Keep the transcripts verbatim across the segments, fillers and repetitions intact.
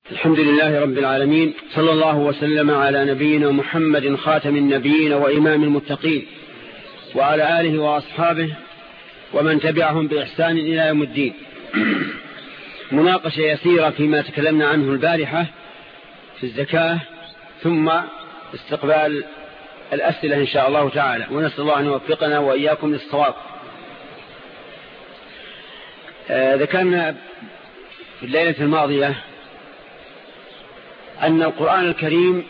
الحمد لله رب العالمين، صلى الله وسلم على نبينا محمد خاتم النبيين وإمام المتقين وعلى آله وأصحابه ومن تبعهم بإحسان إلى يوم الدين. مناقشة يسيرة فيما تكلمنا عنه البارحة في الزكاة، ثم استقبال الأسئلة إن شاء الله تعالى، ونسأل الله أن يوفقنا وإياكم للصواب. آه ذكرنا في الليلة الماضية أن القرآن الكريم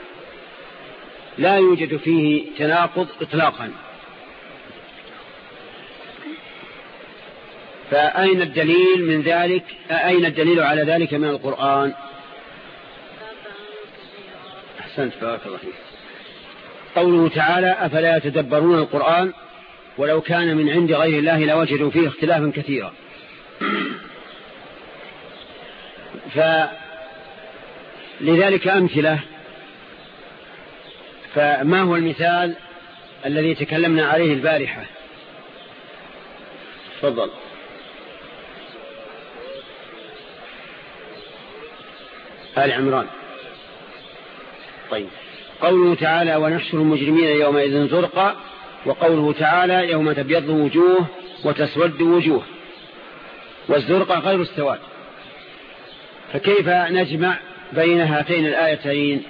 لا يوجد فيه تناقض إطلاقا، فأين الدليل من ذلك؟ أين الدليل على ذلك من القرآن؟ أحسنت، بارك الله فيك. قوله تعالى: أفلا يتدبرون القرآن ولو كان من عند غير الله لوجدوا فيه اختلافا كثيرا. فلذلك أمثلة. فما هو المثال الذي تكلمنا عليه البارحة؟ تفضل. آل عمران. طيب، قوله تعالى: ونحشر المجرمين يومئذ زرقا، وقوله تعالى: يوم تبيض وجوه وتسود وجوه، والزرقا غير السواد. فكيف نجمع بين هاتين الآيتين؟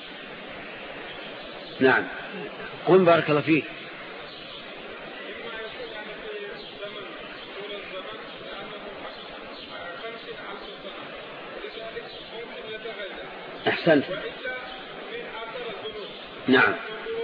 نعم، قم بارك الله فيك. أحسنت، نعم،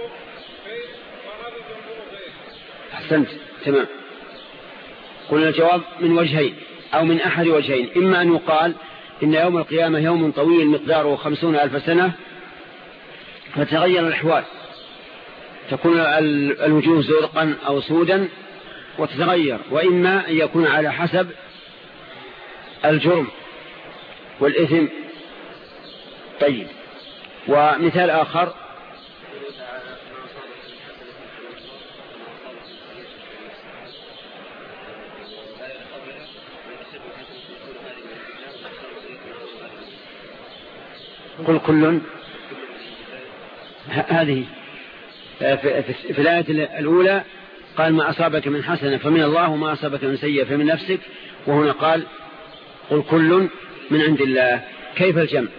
أحسنت، تمام. قلنا الجواب من وجهين أو من أحد وجهين: إما أن يقال إن يوم القيامة يوم طويل مقداره خمسون ألف سنة فتغير الأحوال، تكون الوجوه زرقا أو سودا وتتغير، وإما أن يكون على حسب الجرم والإثم. طيب، ومثال آخر: قل كل. هذه في الآية الأولى قال: ما أصابك من حسنة فمن الله، وما أصابك من سيئة فمن نفسك، وهنا قال: قل كل من عند الله. كيف الجمع؟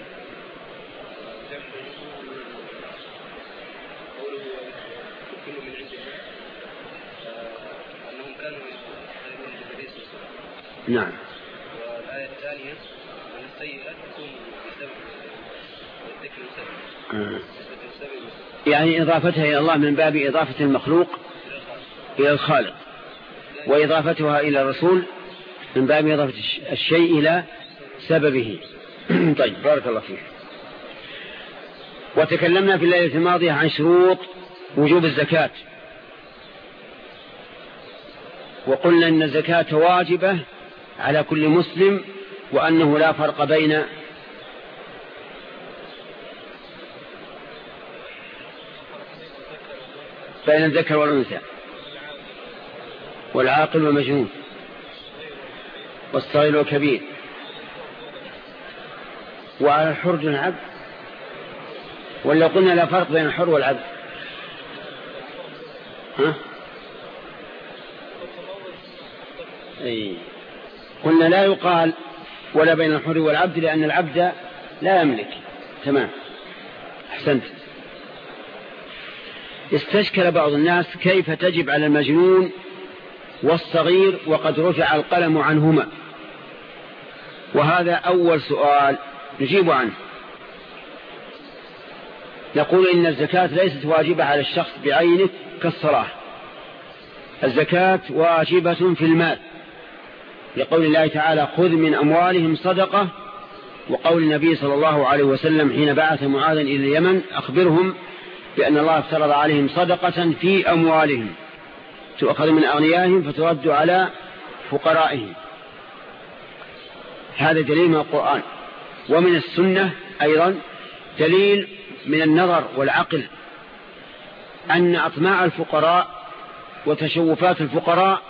نعم. والآية الثانية: أن السيئة تكون بسبب والذكر بسبب. يعني إضافتها إلى الله من باب إضافة المخلوق إلى الخالق، وإضافتها إلى الرسول من باب إضافة الشيء إلى سببه. طيب، بارك الله فيك. وتكلمنا في الليلة الماضية عن شروط وجوب الزكاة، وقلنا أن الزكاة واجبة على كل مسلم، وأنه لا فرق بين بين الذكر والأنثى والعاقل والمجنون والصغير والكبير، وعلى الحر دون العبد. ولا قلنا لا فرق بين الحر والعبد؟ ها؟ أي. قلنا لا يقال ولا بين الحر والعبد، لأن العبد لا يملك. تمام، أحسنت. استشكل بعض الناس كيف تجب على المجنون والصغير وقد رفع القلم عنهما، وهذا أول سؤال نجيب عنه. نقول إن الزكاة ليست واجبة على الشخص بعينه كالصلاة. الزكاة واجبة في المال، لقول الله تعالى: خذ من أموالهم صدقة، وقول النبي صلى الله عليه وسلم حين بعث معاذا إلى اليمن: أخبرهم بأن الله افترض عليهم صدقة في أموالهم تؤخذ من أغنيائهم فترد على فقرائهم. هذا دليل من القرآن. ومن السنة أيضا دليل من النظر والعقل أن أطماع الفقراء وتشوفات الفقراء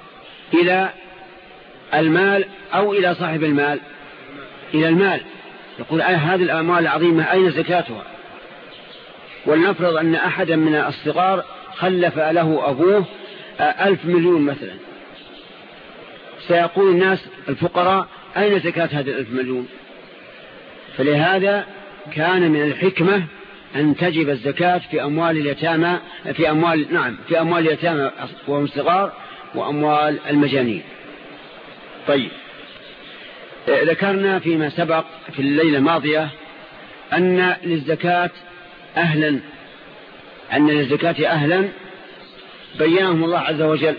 إلى المال أو إلى صاحب المال؟ إلى المال، يقول هذه الأموال العظيمة أين زكاتها؟ ولنفرض أن أحدا من الصغار خلف له أبوه ألف مليون مثلا، سيقول الناس الفقراء أين زكاة هذه الألف مليون؟ فلهذا كان من الحكمة أن تجب الزكاة في أموال اليتامى، في أموال نعم في أموال اليتامى وهم صغار وأموال المجانين. طيب، ذكرنا فيما سبق في الليلة الماضية أن للزكاة أهلا أن للزكاة أهلا بينهم الله عز وجل،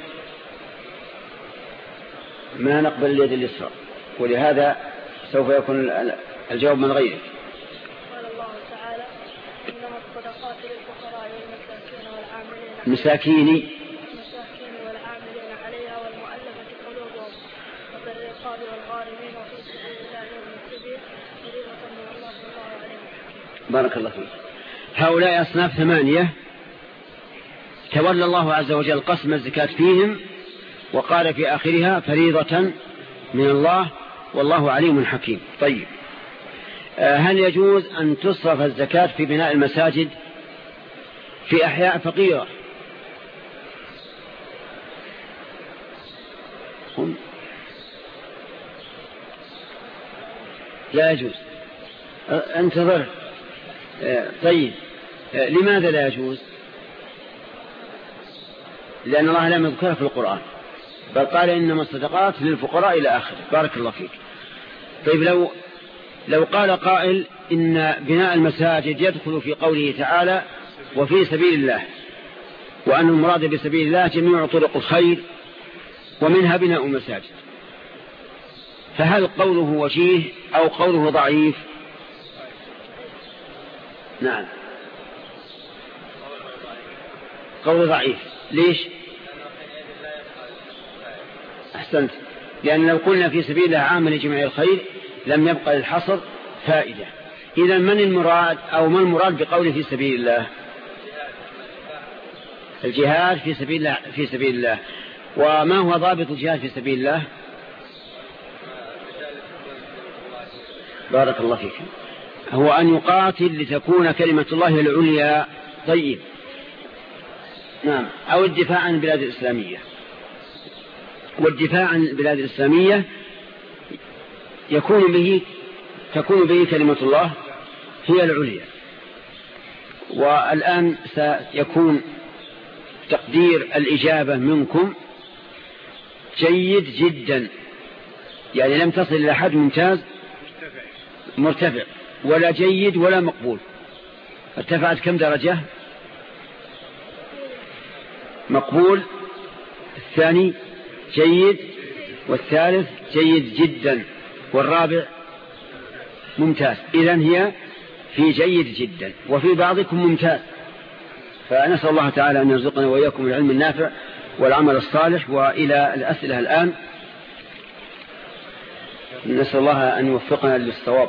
ما نقبل اليد اليسرى، ولهذا سوف يكون الجواب من غيره. قال الله تعالى إنما الصدقات للفقراء والمساكين والعاملين مساكين المساكين والعاملين عليها والمؤلفة قلوبهم وفي الرقاب والغارمين وفي سبيل الله وابن السبيل فريضة من الله صلى الله عليه وسلم. بارك الله فيك. هؤلاء أصناف ثمانية تولى الله عز وجل قسم الزكاة فيهم، وقال في آخرها فريضة من الله والله عليم حكيم. طيب، هل يجوز أن تصرف الزكاة في بناء المساجد في أحياء فقيرة؟ لا يجوز. انتظر. طيب، لماذا لا يجوز؟ لأن الله لم يذكرها في القرآن، بل قال إنما الصدقات للفقراء إلى آخره. بارك الله فيك. طيب، لو لو قال قائل إن بناء المساجد يدخل في قوله تعالى وفي سبيل الله، وأن المراد بسبيل الله جميع طرق الخير ومنها بناء المساجد، فهل قوله وجيه أو قوله ضعيف؟ نعم، قول ضعيف. ليش؟ أحسنت. لأن لو قلنا في سبيل الله عامل جميع الخير لم يبقى للحصر فائدة. إذا من المراد أو ما المراد بقوله في سبيل الله؟ الجهاد في سبيل الله. في سبيل الله. وما هو ضابط الجهاد في سبيل الله؟ بارك الله فيك. هو أن يقاتل لتكون كلمة الله العليا. طيب، نعم، أو الدفاع عن البلاد الإسلامية. والدفاع عن البلاد الإسلامية يكون به تكون به كلمة الله هي العليا. والآن سيكون تقدير الإجابة منكم جيد جدا، يعني لم تصل إلى حد ممتاز مرتفع، ولا جيد ولا مقبول. ارتفعت كم درجة؟ مقبول، الثاني جيد، والثالث جيد جدا، والرابع ممتاز. إذن هي في جيد جدا، وفي بعضكم ممتاز. فنسأل الله تعالى أن يرزقنا وإياكم العلم النافع والعمل الصالح. وإلى الأسئلة الآن، نسأل الله أن يوفقنا للصواب.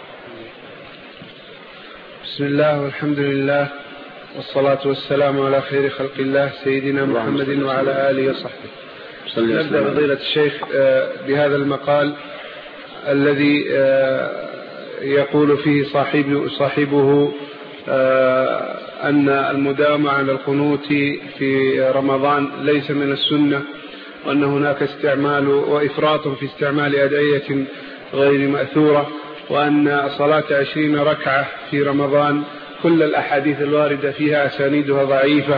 بسم الله والحمد لله والصلاة والسلام على خير خلق الله سيدنا محمد وعلى آله وصحبه. نبدأ فضيلة الشيخ بهذا المقال الذي يقول فيه صاحب صاحبه أن المداومة على القنوت في رمضان ليس من السنة، وأن هناك استعمال وإفراط في استعمال أدعية غير مأثورة، وأن صلاة عشرين ركعة في رمضان كل الأحاديث الواردة فيها أسانيدها ضعيفة،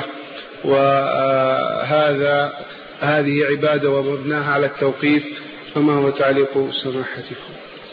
وهذا هذه عبادة ومبناها على التوقيف. فما هو تعليق سماحتكم؟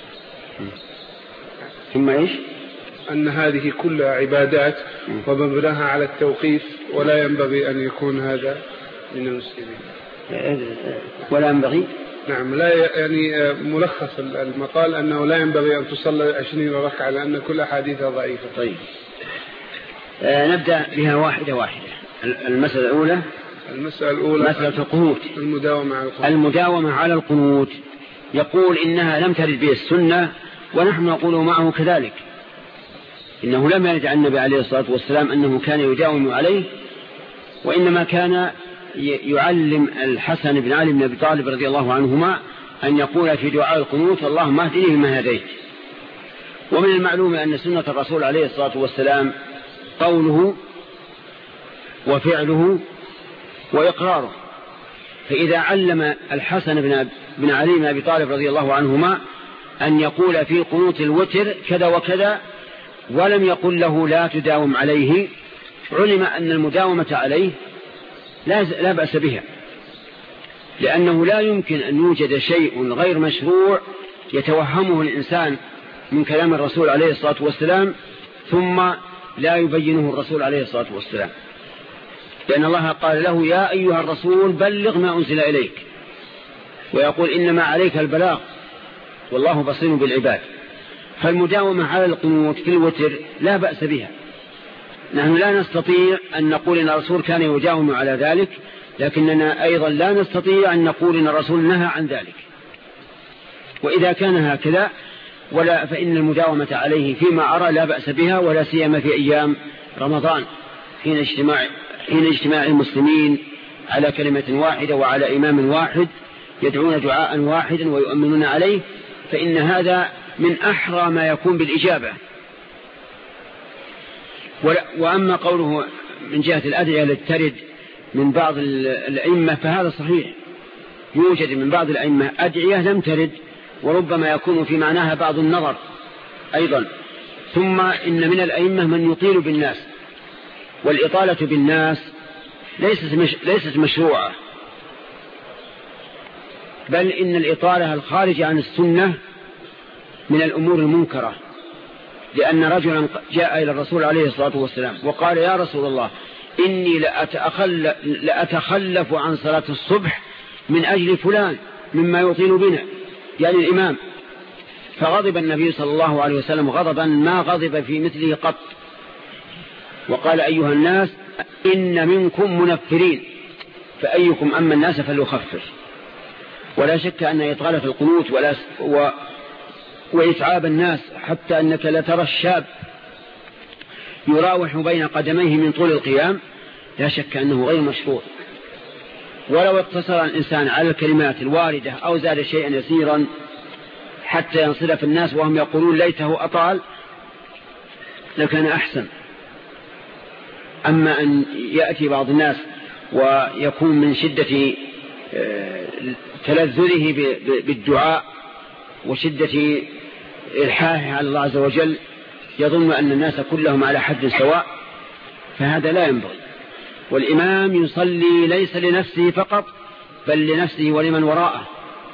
ثم إيش؟ أن هذه كلها عبادات ومبناها على التوقيف، ولا ينبغي أن يكون هذا من المسلمين. ولا ينبغي؟ نعم، لا يعني ملخص المقال أنه لا ينبغي أن تصلى عشرين ركعة لأن كل أحاديثها ضعيفة. طيب، آه نبدأ بها واحدة واحدة. المسألة الأولى المسألة الأولى مسألة القنوت، المداومة على القنوت. المداومة على القنوت. يقول إنها لم ترد به السنة، ونحن نقول معه كذلك، إنه لم يرد عن النبي عليه الصلاة والسلام أنه كان يداوم عليه، وإنما كان يعلم الحسن بن علي بن أبي طالب رضي الله عنهما أن يقول في دعاء القنوت اللهم اهدني بما هديت ومن المعلوم أن سنة الرسول عليه الصلاة والسلام قوله وفعله وإقراره. فإذا علم الحسن بن علي بن أبي طالب رضي الله عنهما أن يقول في قنوت الوتر كذا وكذا ولم يقل له لا تداوم عليه، علم أن المداومة عليه لا بأس بها، لأنه لا يمكن أن يوجد شيء غير مشروع يتوهمه الإنسان من كلام الرسول عليه الصلاة والسلام ثم لا يبينه الرسول عليه الصلاة والسلام، لأن الله قال له يا أيها الرسول بلغ ما أنزل إليك، ويقول إنما عليك البلاغ والله بصير بالعباد. فالمداومة على القنوت في الوتر لا بأس بها. نحن لا نستطيع أن نقول إن الرسول كان يداوم على ذلك، لكننا أيضا لا نستطيع أن نقول إن الرسول نهى عن ذلك. وإذا كان هكذا ولا فإن المداومة عليه فيما أرى لا بأس بها، ولا سيما في أيام رمضان حين اجتماع, حين اجتماع المسلمين على كلمة واحدة وعلى إمام واحد يدعون دعاء واحدا ويؤمنون عليه، فإن هذا من أحرى ما يكون بالإجابة. وأما قوله من جهة الأدعية التي ترد من بعض الأئمة فهذا صحيح، يوجد من بعض الأئمة أدعية لم ترد وربما يكون في معناها بعض النظر أيضا. ثم إن من الأئمة من يطيل بالناس، والإطالة بالناس ليست, مش ليست مشروعة، بل إن الإطالة الخارجة عن السنة من الأمور المنكرة. لأن رجلا جاء إلى الرسول عليه الصلاة والسلام وقال يا رسول الله إني لأتخلف عن صلاة الصبح من أجل فلان مما يطيل بنا، يعني الإمام. فغضب النبي صلى الله عليه وسلم غضبا ما غضب في مثله قط، وقال أيها الناس إن منكم منفرين فأيكم أما الناس فليخفف. ولا شك أن إطالة القنوت ولا و وإتعاب الناس حتى أنك لا ترى الشاب يراوح بين قدميه من طول القيام لا شك أنه غير مشروع. ولو اقتصر الإنسان على الكلمات الواردة أو زاد شيئا يسيرا حتى ينصرف الناس وهم يقولون ليته أطال لكان أحسن. أما أن يأتي بعض الناس ويكون من شدة تلذذه بالدعاء وشدة إلحاحه على الله عز وجل يظن أن الناس كلهم على حد سواء، فهذا لا ينبغي. والإمام يصلي ليس لنفسه فقط بل لنفسه ولمن وراءه.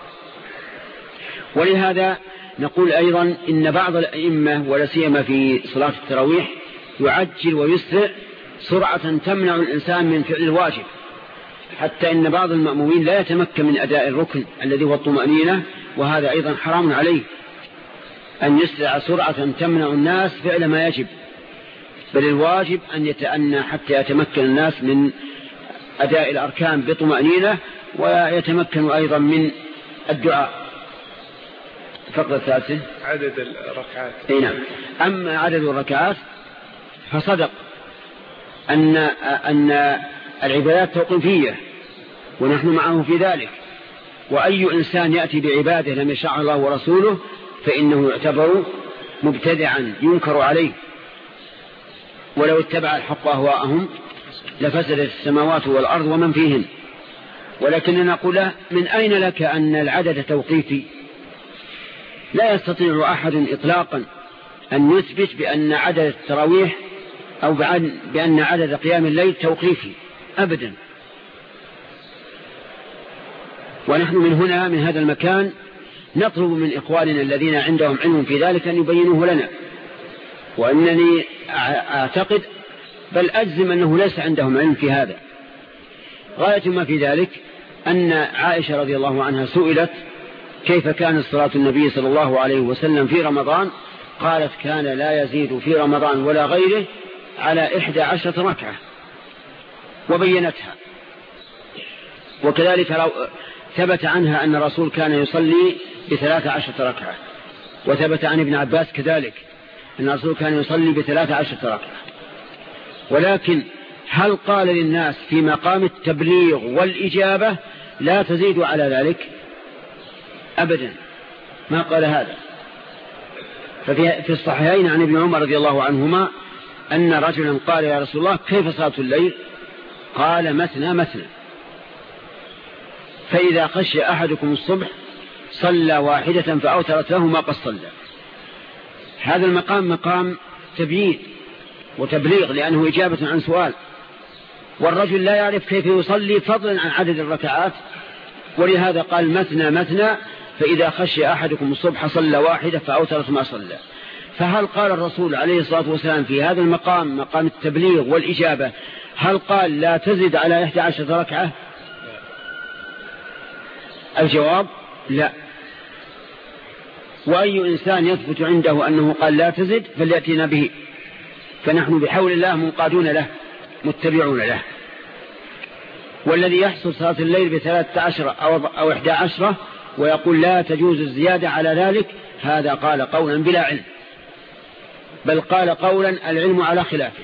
ولهذا نقول أيضا إن بعض الأئمة ولا سيما في صلاة التراويح يعجل ويسرع سرعة تمنع الإنسان من فعل الواجب، حتى إن بعض المأمومين لا يتمكن من أداء الركن الذي هو الطمأنينة، وهذا أيضا حرام عليه أن يسرع سرعة تمنع الناس فعل ما يجب، بل الواجب أن يتأنى حتى يتمكن الناس من أداء الأركان بطمأنينة ويتمكن أيضا من الدعاء. الفقرة الثالثة عدد الركعات. أي نعم. أما عدد الركعات فصدق أن أن العبادات توقيفية ونحن معه في ذلك، وأي إنسان يأتي بعبادة لم يشرع الله ورسوله فإنه يعتبر مبتدعا ينكر عليه. ولو اتبع الحق أهواءهم لفسدت السماوات والأرض ومن فيهن. ولكننا نقول من أين لك أن العدد توقيفي؟ لا يستطيع أحد إطلاقا أن يثبت بأن عدد التراويح أو بأن عدد قيام الليل توقيفي أبدا. ونحن من هنا من هذا المكان نطلب من إخواننا الذين عندهم علم في ذلك أن يبينوه لنا، وأنني أعتقد بل أجزم أنه ليس عندهم علم في هذا. غاية ما في ذلك أن عائشة رضي الله عنها سئلت كيف كانت صلاة النبي صلى الله عليه وسلم في رمضان، قالت كان لا يزيد في رمضان ولا غيره على إحدى عشرة ركعة وبينتها. وكذلك لو ثبت عنها أن الرسول كان يصلي بثلاث عشرة ركعة، وثبت عن ابن عباس كذلك أن الرسول كان يصلي بثلاث عشرة ركعة. ولكن هل قال للناس في مقام التبليغ والإجابة لا تزيد على ذلك؟ أبدا ما قال هذا. ففي في الصحيحين عن ابن عمر رضي الله عنهما أن رجلا قال يا رسول الله كيف صلاة الليل؟ قال مثنى مثنى، فإذا خشي أحدكم الصبح صلى واحدة فأوترت له ما قد صلى. هذا المقام مقام تبيين وتبليغ، لأنه إجابة عن سؤال، والرجل لا يعرف كيف يصلي فضلا عن عدد الركعات، ولهذا قال مثنى مثنى، فإذا خشي أحدكم الصبح صلى واحدة فأوترت ما صلى. فهل قال الرسول عليه الصلاة والسلام في هذا المقام، مقام التبليغ والإجابة، هل قال لا تزد على إحدى عشرة ركعة؟ الجواب لا. وأي إنسان يثبت عنده أنه قال لا تزد فليأتينا به، فنحن بحول الله منقادون له متبعون له. والذي يحصل صلاة الليل بثلاثة عشر أو إحدى عشرة ويقول لا تجوز الزيادة على ذلك، هذا قال قولا بلا علم، بل قال قولا العلم على خلافه،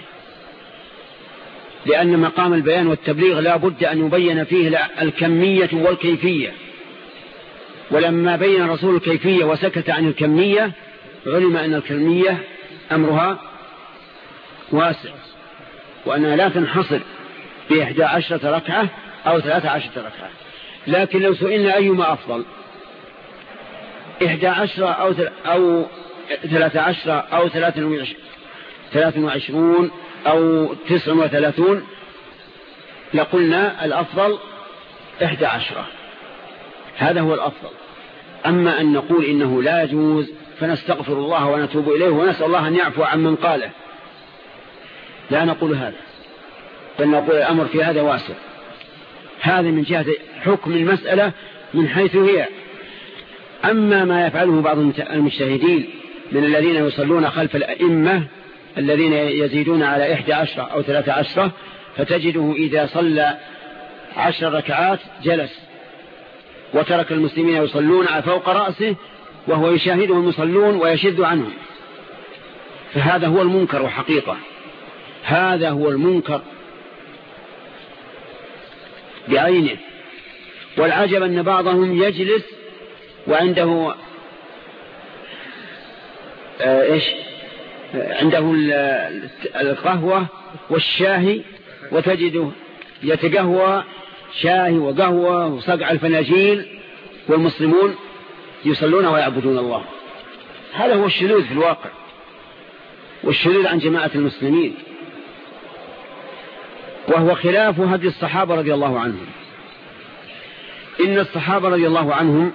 لأن مقام البيان والتبليغ لا بد أن يبين فيه الكمية والكيفية، ولما بين الرسول الكيفية وسكت عن الكمية علم أن الكمية أمرها واسع، وأنها لا تنحصر بإحدى عشرة ركعة أو ثلاثة عشرة ركعة. لكن لو سئلنا أيما أفضل، إحدى عشرة أو أو ثلاثة عشرة أو ثلاثة وعشرون أو تسع وثلاثون، لقلنا الأفضل إحدى عشرة، هذا هو الأفضل. أما أن نقول إنه لا يجوز فنستغفر الله ونتوب إليه ونسأل الله أن يعفو عن من قاله، لا نقول هذا، بل نقول الأمر في هذا واسع. هذا من جهة حكم المسألة من حيث هي. أما ما يفعله بعض المجتهدين من الذين يصلون خلف الأئمة الذين يزيدون على إحدى عشرة أو ثلاثة عشرة، فتجده إذا صلى عشر ركعات جلس وترك المسلمين يصلون فوق رأسه وهو يشاهدهم يصلون ويشد عنهم، فهذا هو المنكر وحقيقة، هذا هو المنكر بعينه. والعجب أن بعضهم يجلس وعنده آه إيش عنده القهوة والشاهي، وتجده يتقهوى شاهي وقهوة وصقع الفناجيل، والمسلمون يصلون ويعبدون الله. هذا هو الشذوذ في الواقع، والشذوذ عن جماعة المسلمين، وهو خلاف هدي الصحابة رضي الله عنهم. إن الصحابة رضي الله عنهم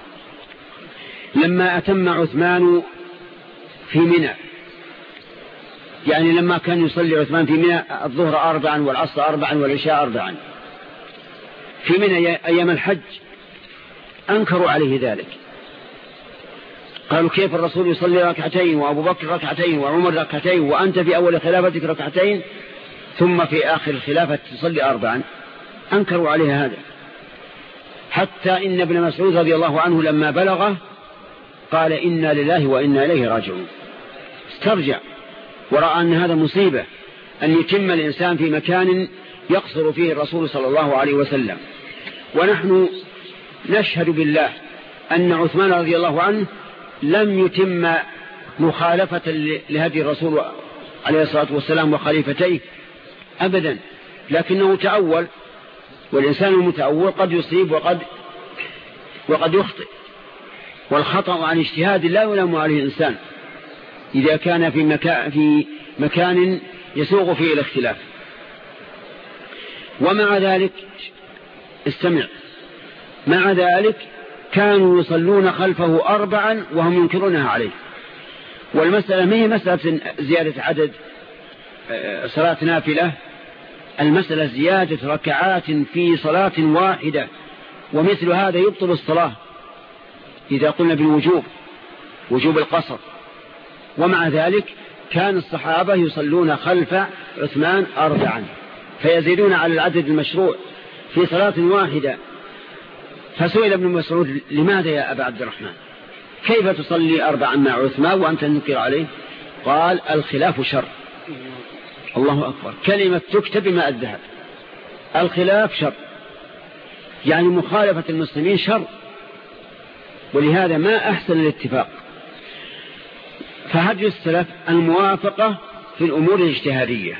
لما أتم عثمان في منى، يعني لما كان يصلي عثمان في منى الظهر أربعا والعصر أربعا والعشاء أربعا في منى أيام الحج، أنكروا عليه ذلك، قالوا كيف الرسول يصلي ركعتين وأبو بكر ركعتين وعمر ركعتين وأنت في أول خلافتك ركعتين ثم في آخر الخلافة تصلي أربعا؟ أنكروا عليه هذا، حتى إن ابن مسعود رضي الله عنه لما بلغه قال إنا لله وإنا إليه راجعون، استرجع ورأى أن هذا مصيبة أن يتم الإنسان في مكان يقصر فيه الرسول صلى الله عليه وسلم. ونحن نشهد بالله أن عثمان رضي الله عنه لم يتم مخالفة لهدي الرسول عليه الصلاة والسلام وخليفتيه أبدا، لكنه تأول، والإنسان المتأول قد يصيب وقد وقد يخطئ، والخطأ عن اجتهاد لا يلام عليه الإنسان إذا كان في مكان, في مكان يسوغ فيه الاختلاف. ومع ذلك استمع، مع ذلك كانوا يصلون خلفه أربعا وهم ينكرونها عليه. والمسألة ما هي مسألة زيادة عدد صلاة نافلة، المسألة زيادة ركعات في صلاة واحدة، ومثل هذا يبطل الصلاة إذا قلنا بالوجوب، وجوب القصر. ومع ذلك كان الصحابة يصلون خلف عثمان أربعا، فيزيدون على العدد المشروع في صلاة واحدة. فسئل ابن مسعود لماذا يا أبا عبد الرحمن كيف تصلي أربعا مع عثمان وأنت تنكر عليه؟ قال الخلاف شر. الله أكبر، كلمة تكتب بماء الذهب، الخلاف شر، يعني مخالفة المسلمين شر، ولهذا ما أحسن الاتفاق. فهدي السلف الموافقة في الأمور الاجتهادية.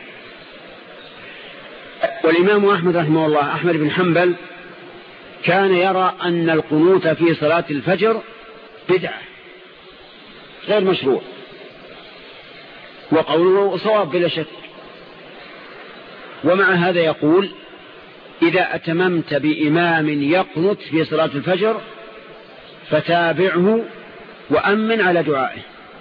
والإمام أحمد رحمه الله أحمد بن حنبل كان يرى أن القنوت في صلاة الفجر بدعة غير مشروع، وقوله صواب بلا شك. ومع هذا يقول إذا أتممت بإمام يقنت في صلاة الفجر فتابعه وأمن على دعائه.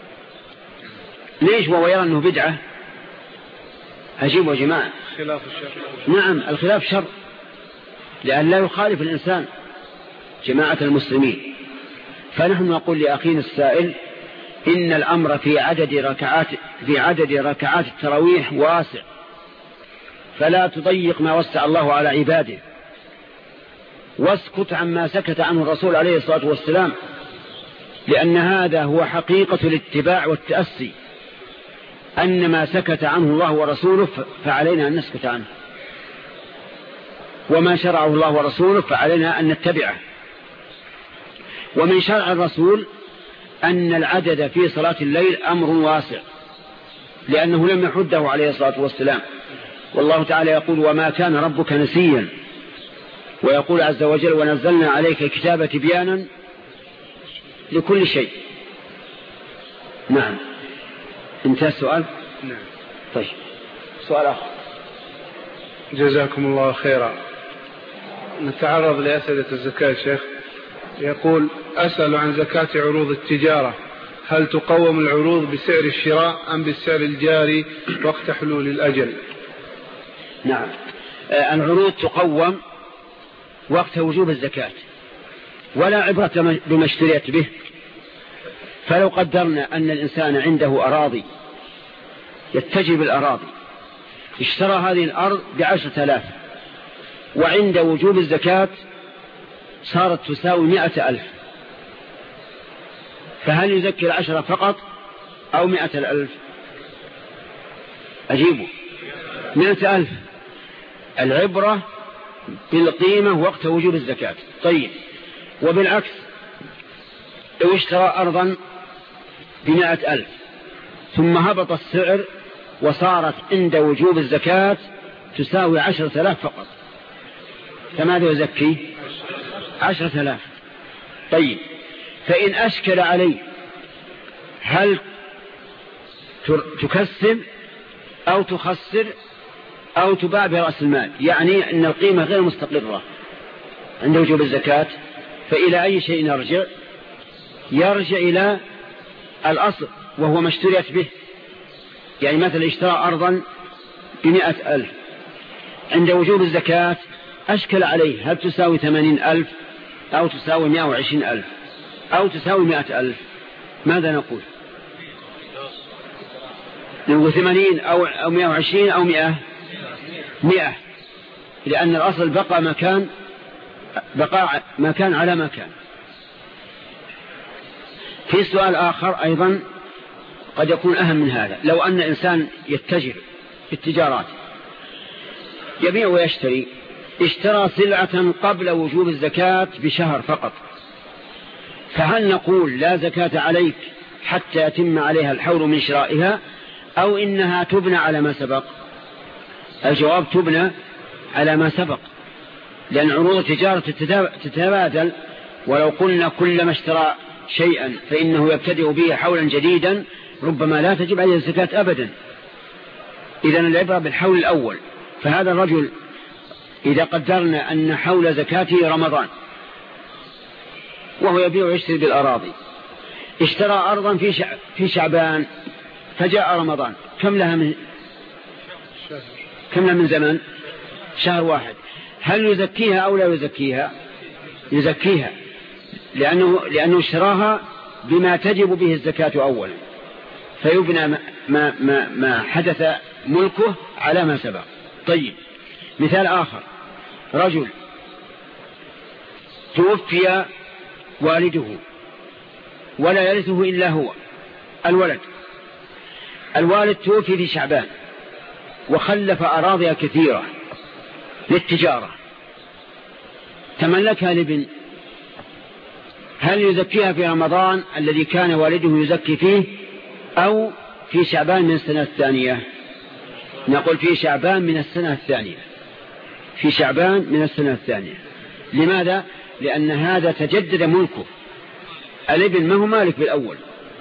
ليش وهو يرى أنه بدعة؟ أجيب يا جماعة. خلاف الشر. نعم الخلاف شر، لأن لا يخالف الإنسان جماعة المسلمين. فنحن نقول لأخينا السائل إن الأمر في عدد ركعات في عدد ركعات التراويح واسع، فلا تضيق ما وسع الله على عباده، واسكت عما سكت عنه الرسول عليه الصلاة والسلام، لأن هذا هو حقيقة الاتباع والتأسي، أن ما سكت عنه الله ورسوله فعلينا أن نسكت عنه، وما شرعه الله ورسوله فعلينا أن نتبعه. ومن شرع الرسول أن العدد في صلاة الليل أمر واسع، لأنه لم يحده عليه الصلاة والسلام. والله تعالى يقول وما كان ربك نسيا، ويقول عز وجل ونزلنا عليك كتاب تبيانا لكل شيء. نعم انتهى السؤال. نعم. طيب سؤال آخر. جزاكم الله خيرا. نتعرض لأسئلة الزكاة شيخ. يقول أسأل عن زكاة عروض التجارة، هل تقوم العروض بسعر الشراء أم بالسعر الجاري وقت حلول الأجل؟ نعم العروض تقوم وقت وجوب الزكاة، ولا عبرة بما اشتريت به. فلو قدرنا أن الإنسان عنده أراضي يتجب الأراضي، اشترى هذه الأرض بعشرة آلاف، وعند وجوب الزكاة صارت تساوي مئة ألف، فهل يزكي العشرة فقط أو مئة الألف؟ أجيبه مئة ألف. العبرة بالقيمة وقت وجوب الزكاة. طيب وبالعكس لو اشترى أرضا بمئة ألف ثم هبط السعر وصارت عند وجوب الزكاة تساوي عشرة آلاف فقط، فماذا يزكي؟ عشرة آلاف. طيب فإن أشكل عليه هل تكسب أو تخسر أو تباع برأس المال، يعني أن القيمة غير مستقرة عند وجوب الزكاة، فإلى أي شيء يرجع؟ يرجع إلى الأصل وهو ما اشتريت به. يعني مثلا اشترى أرضا بمئة ألف، عند وجوب الزكاة أشكل عليه هل تساوي ثمانين ألف أو تساوي مئة وعشرين ألف أو تساوي مئة ألف، ماذا نقول؟ نقول ثمانين أو مئة وعشرين أو مئة مئة، لأن الأصل بقى مكان بقى مكان على مكان. في سؤال آخر أيضا قد يكون أهم من هذا. لو أن إنسان يتجر في التجارات يبيع ويشتري، اشترى سلعة قبل وجوب الزكاة بشهر فقط، فهل نقول لا زكاة عليك حتى يتم عليها الحول من شرائها، أو إنها تبنى على ما سبق؟ الجواب تبنى على ما سبق، لأن عروض التجارة تتبادل، ولو قلنا كلما اشترى شيئا فإنه يبتدئ به حولا جديدا ربما لا تجب عليه الزكاة أبدا. إذن العبرة بالحول الأول. فهذا الرجل إذا قدرنا أن حول زكاته رمضان وهو يبيع ويشتري بالأراضي، اشترى أرضا في شع... في شعبان فجاء رمضان، كم لها من كم لها من زمن؟ شهر واحد. هل يزكيها أو لا يزكيها؟ يزكيها، لأنه لأنه اشتراها بما تجب به الزكاة أولا، فيبنى ما ما ما حدث ملكه على ما سبق. طيب مثال آخر، رجل توفي والده ولا يرثه إلا هو الولد، الوالد توفي في شعبان وخلف أراضي كثيرة للتجارة، تملكها لابن، هل يزكيها في رمضان الذي كان والده يزكي فيه أو في شعبان من السنة الثانية؟ نقول في شعبان من السنة الثانية، في شعبان من السنة الثانية. لماذا؟ لأن هذا تجدد ملكه. الابن ما هو مالك بالأول،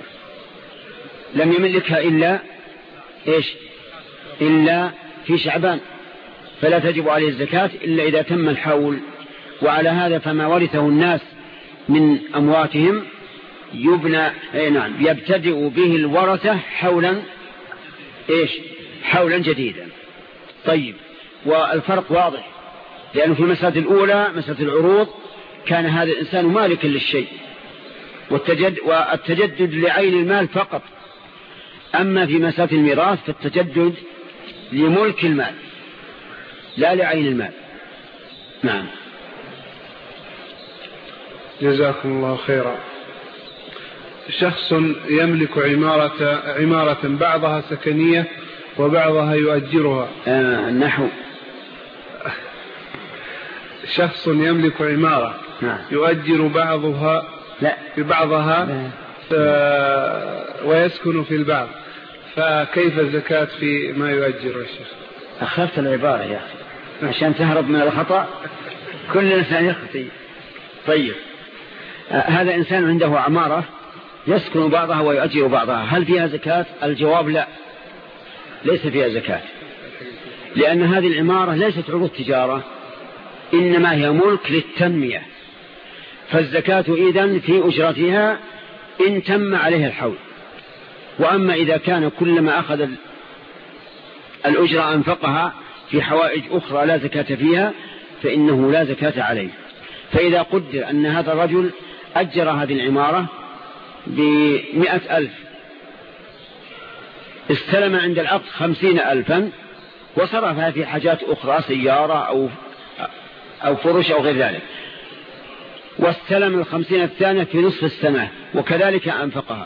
لم يملكها إلا إيش؟ إلا في شعبان، فلا تجب عليه الزكاة إلا إذا تم الحول. وعلى هذا فما ورثه الناس من أمواتهم يبنى أي نعم يبتدئ به الورثة حولا إيش؟ حولا جديدا. طيب، والفرق واضح، لأنه في المسألة الأولى مسألة العروض كان هذا الإنسان مالكا للشيء والتجدد, والتجدد لعين المال فقط. أما في مسألة الميراث فالتجدد لملك المال لا لعين المال. نعم. جزاكم الله خيرا. شخص يملك عمارة, عمارة بعضها سكنية وبعضها يؤجرها. آه النحو. شخص يملك عمارة نعم. يؤجر بعضها لا ببعضها لا. ويسكن في البعض، فكيف الزكاة في ما يؤجر يا شيخ؟ أخذت العبارة يا أخي عشان تهرب من الخطأ. كل إنسان يخطئ. طيب، آه هذا إنسان عنده عمارة يسكن بعضها ويؤجر بعضها، هل فيها زكاة؟ الجواب لا، ليس فيها زكاة، لأن هذه العمارة ليست عروض تجارة، إنما هي ملك للتنمية، فالزكاة إذن في أجرتها إن تم عليها الحول. وأما إذا كان كلما أخذ الأجرة أنفقها في حوائج أخرى لا زكاة فيها فإنه لا زكاة عليه. فإذا قدر أن هذا الرجل أجر هذه العمارة بمئة ألف، استلم عند العقد خمسين ألفا وصرفها في حاجات أخرى، سيارة أو أو فرش أو غير ذلك، واستلم الخمسين الثانية في نصف السنة وكذلك أنفقها،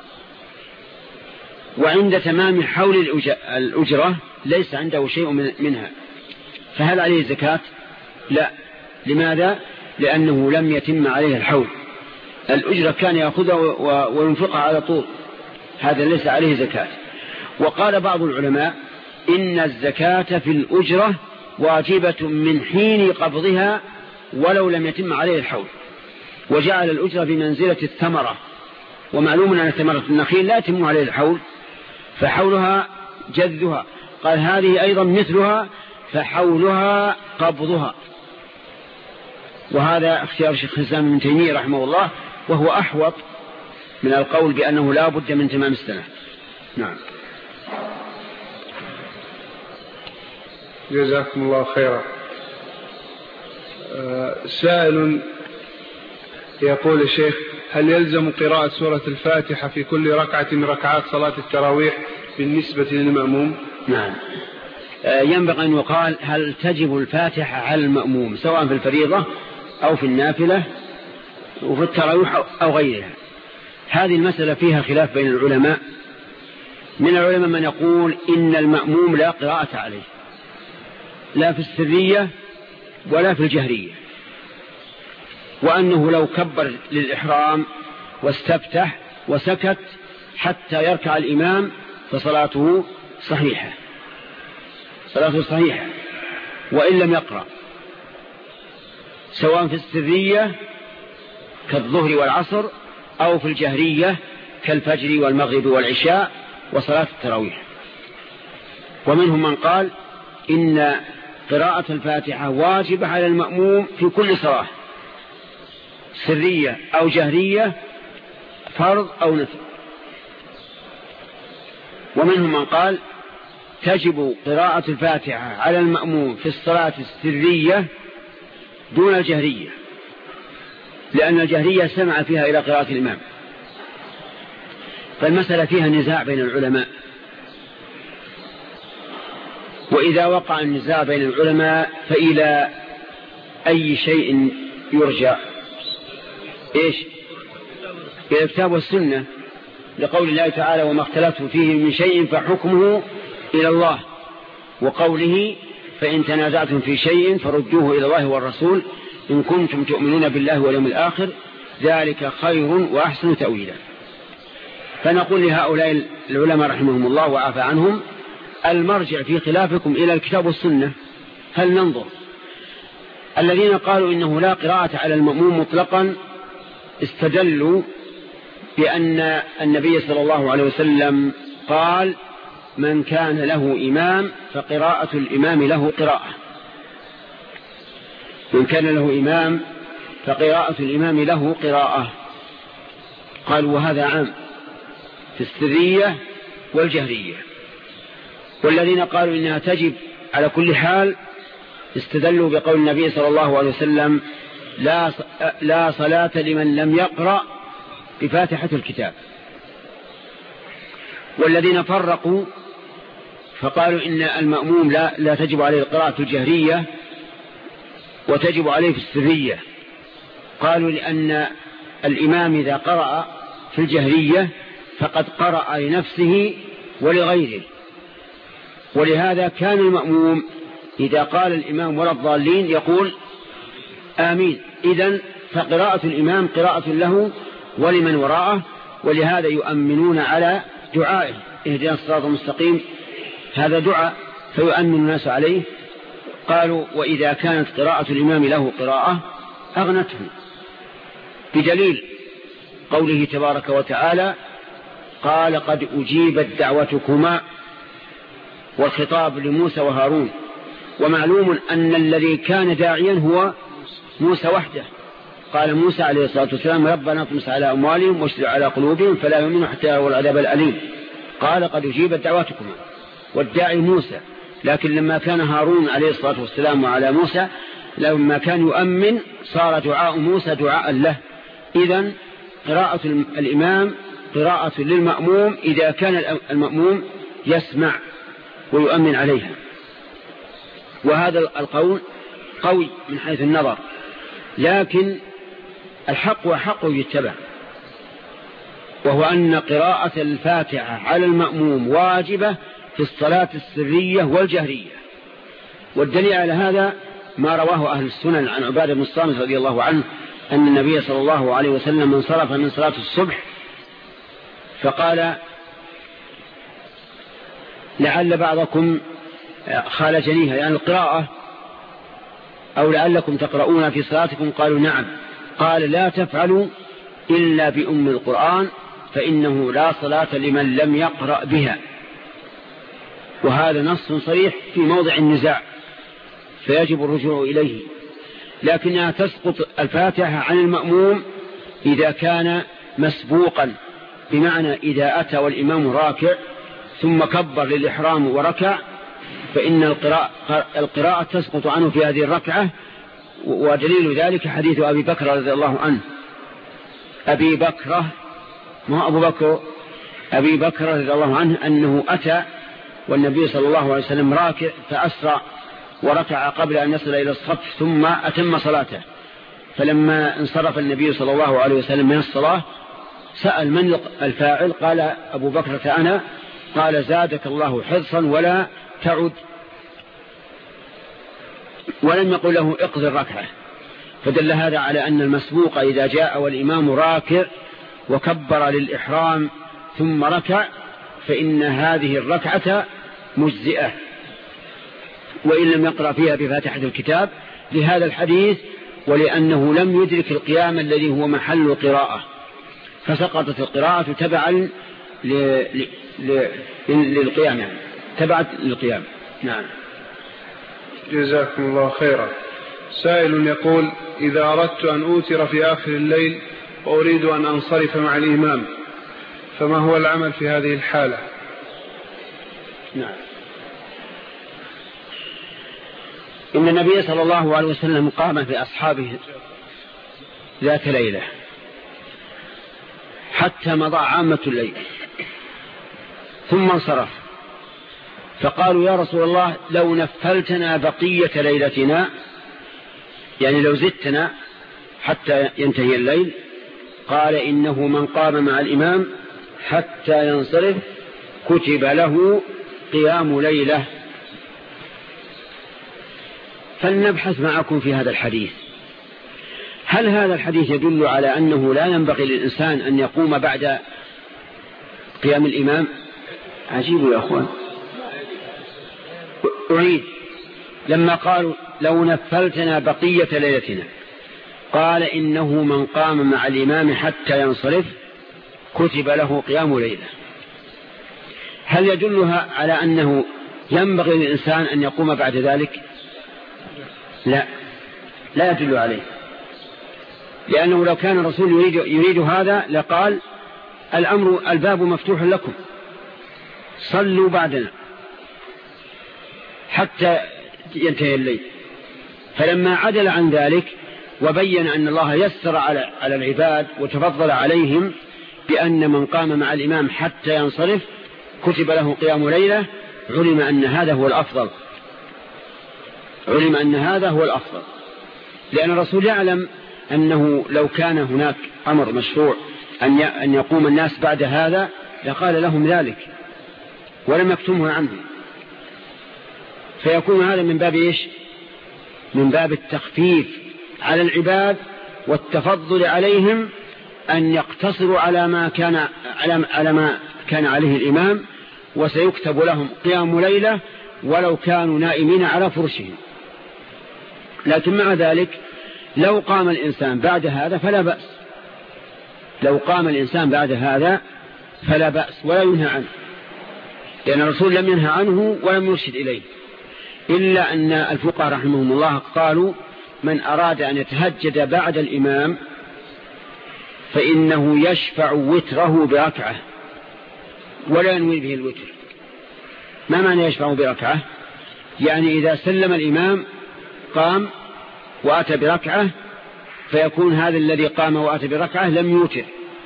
وعند تمام حول الأجرة ليس عنده شيء منها، فهل عليه زكاة؟ لا. لماذا؟ لأنه لم يتم عليه الحول، الأجرة كان يأخذها وينفقها على طول، هذا ليس عليه زكاة. وقال بعض العلماء إن الزكاة في الأجرة واجبة من حين قبضها ولو لم يتم عليه الحول، وجعل الأجرة بمنزلة الثمرة، ومعلوم أن ثمرة النخيل لا يتم عليه الحول فحولها جذها، قال هذه أيضا مثلها فحولها قبضها. وهذا اختيار الشيخ الإسلام ابن تيمية رحمه الله، وهو أحوط من القول بأنه لا بد من تمام السنة. نعم. جزاكم الله خيرا. سائل يقول الشيخ: هل يلزم قراءة سورة الفاتحة في كل ركعة من ركعات صلاة التراويح بالنسبة للمأموم؟ نعم. ينبغي أن يقال هل تجب الفاتحة على المأموم سواء في الفريضة أو في النافلة وفي التراويح أو غيرها. هذه المسألة فيها خلاف بين العلماء. من العلماء من يقول إن المأموم لا قراءة عليه، لا في السرية ولا في الجهرية، وأنه لو كبر للإحرام واستفتح وسكت حتى يركع الإمام فصلاته صحيحة، صلاته صحيحة وإن لم يقرأ، سواء في السرية كالظهر والعصر أو في الجهرية كالفجر والمغرب والعشاء وصلاة التراويح. ومنهم من قال إن قراءة الفاتحة واجبة على المأموم في كل صلاة، سرية أو جهرية، فرض أو نفل. ومنهم من قال تجب قراءة الفاتحة على المأموم في الصلاة السرية دون الجهرية، لأن الجهرية سمع فيها إلى قراءة الإمام. فالمسألة فيها نزاع بين العلماء، وإذا وقع النزاع بين العلماء فإلى أي شيء يرجع؟ إيش؟ إلى الكتاب والسنة، لقول الله تعالى: وما اختلفتم فيه من شيء فحكمه إلى الله، وقوله: فإن تنازعتم في شيء فردوه إلى الله والرسول إن كنتم تؤمنون بالله واليوم الآخر ذلك خير وأحسن تأويلا. فنقول لهؤلاء العلماء رحمهم الله وعافى عنهم: المرجع في خلافكم إلى الكتاب والسنة. هل ننظر؟ الذين قالوا إنه لا قراءة على المأموم مطلقا استدلوا بأن النبي صلى الله عليه وسلم قال: من كان له إمام فقراءة الإمام له قراءة. من كان له إمام فقراءة الإمام له قراءة. قالوا وهذا عام في السرية والجهرية. والذين قالوا إنها تجب على كل حال استدلوا بقول النبي صلى الله عليه وسلم: لا لا صلاة لمن لم يقرأ بفاتحة الكتاب. والذين فرقوا فقالوا إن المأموم لا, لا تجب عليه القراءة الجهرية وتجب عليه في السرية. قالوا لأن الإمام إذا قرأ في الجهرية فقد قرأ لنفسه ولغيره، ولهذا كان المأموم إذا قال الإمام ولا الضالين يقول آمين. إذن فقراءة الإمام قراءة له ولمن وراءه، ولهذا يؤمنون على دعائه: اهدنا الصراط المستقيم، هذا دعاء فيؤمن الناس عليه. قالوا وإذا كانت قراءة الإمام له قراءة أغنته، بدليل قوله تبارك وتعالى: قال قد أجيبت دعوتكما، والخطاب لموسى وهارون. ومعلوم أن الذي كان داعيا هو موسى وحده. قال موسى عليه الصلاة والسلام: ربنا اطمس على أموالهم واشدد على قلوبهم فلا يؤمنوا حتى يروا العذاب الأليم. قال قد أجيبت دعوتكما، والداعي موسى. لكن لما كان هارون عليه الصلاة والسلام وعلى موسى، لما كان يؤمن صار دعاء موسى دعاء له. إذن قراءة الإمام قراءة للمأموم إذا كان المأموم يسمع ويؤمن عليها. وهذا القول قوي من حيث النظر، لكن الحق وحق يتبع، وهو أن قراءة الفاتحة على المأموم واجبة في الصلاة السرية والجهرية. والدليل على هذا ما رواه أهل السنن عن عبادة بن الصامت رضي الله عنه أن النبي صلى الله عليه وسلم انصرف من صلاة الصبح فقال: لعل بعضكم خالجنيها، يعني القراءة، أو لعلكم تقرؤون في صلاتكم. قالوا نعم. قال: لا تفعلوا إلا بأم القرآن فإنه لا صلاة لمن لم يقرأ بها. وهذا نص صريح في موضع النزاع فيجب الرجوع إليه. لكنها تسقط الفاتحة عن المأموم إذا كان مسبوقا، بمعنى إذا أتى والإمام راكع ثم كبر للإحرام وركع فإن القراءة, القراءة تسقط عنه في هذه الركعة. ودليل ذلك حديث أبي بكر رضي الله عنه. أبي بكر ما أبو بكر أبي بكر رضي الله عنه أنه أتى والنبي صلى الله عليه وسلم راكع فأسرع وركع قبل أن يصل إلى الصف ثم أتم صلاته. فلما انصرف النبي صلى الله عليه وسلم من الصلاة سأل من الفاعل؟ قال أبو بكر أنا. قال: زادك الله حرصا ولا تعد. ولم يقل له اقضي الركعة. فدل هذا على أن المسبوق إذا جاء والإمام راكع وكبر للإحرام ثم ركع فإن هذه الركعة مجزئة وإن لم يقرأ فيها بفاتحة الكتاب، لهذا الحديث ولأنه لم يدرك القيام الذي هو محل القراءة، فسقطت القراءة تبعا للقيام، يعني تبعت للقيام. نعم. جزاكم الله خيرا. سائل يقول: إذا أردت أن أوتر في آخر الليل وأريد أن أنصرف مع الإمام فما هو العمل في هذه الحالة؟ نعم. إن النبي صلى الله عليه وسلم قام في أصحابه ذات ليلة حتى مضى عامة الليل ثم انصرف، فقالوا: يا رسول الله لو نفلتنا بقية ليلتنا، يعني لو زدتنا حتى ينتهي الليل. قال: إنه من قام مع الإمام حتى ينصرف كتب له قيام ليلة. فلنبحث معكم في هذا الحديث، هل هذا الحديث يدل على أنه لا ينبغي للإنسان أن يقوم بعد قيام الإمام. عجيب يا أخوان. أعيد. لما قالوا لو نفلتنا بقية ليلتنا، قال إنه من قام مع الإمام حتى ينصرف كتب له قيام ليلة. هل يدلها على أنه ينبغي للإنسان أن يقوم بعد ذلك؟ لا، لا يدل عليه، لأنه لو كان الرسول يريد, يريد هذا لقال الأمر الباب مفتوح لكم، صلوا بعدنا حتى ينتهي الليل. فلما عدل عن ذلك وبين أن الله يسر على على العباد وتفضل عليهم بأن من قام مع الإمام حتى ينصرف كتب له قيام ليلة، علم أن هذا هو الأفضل، علم أن هذا هو الأفضل، لأن الرسول يعلم أنه لو كان هناك أمر مشروع أن يقوم الناس بعد هذا لقال لهم ذلك ولم يكتمه عنهم. فيكون هذا من باب إيش؟ من باب التخفيف على العباد والتفضل عليهم أن يقتصروا على ما كان على ما كان عليه الإمام، وسيكتب لهم قيام ليلة ولو كانوا نائمين على فرشهم. لكن مع ذلك لو قام الإنسان بعد هذا فلا بأس، لو قام الإنسان بعد هذا فلا بأس ولا ينهى عنه، لأن الرسول لم ينهى عنه ولم يرشد إليه، إلا أن الفقهاء رحمهم الله قالوا من أراد أن يتهجد بعد الإمام فإنه يشفع وتره بركعة ولا ينوي به الوتر. ما معنى يشفع بركعة؟ يعني إذا سلم الإمام قام وأتى بركعة فيكون هذا الذي قام وأتى بركعة لم يوتر،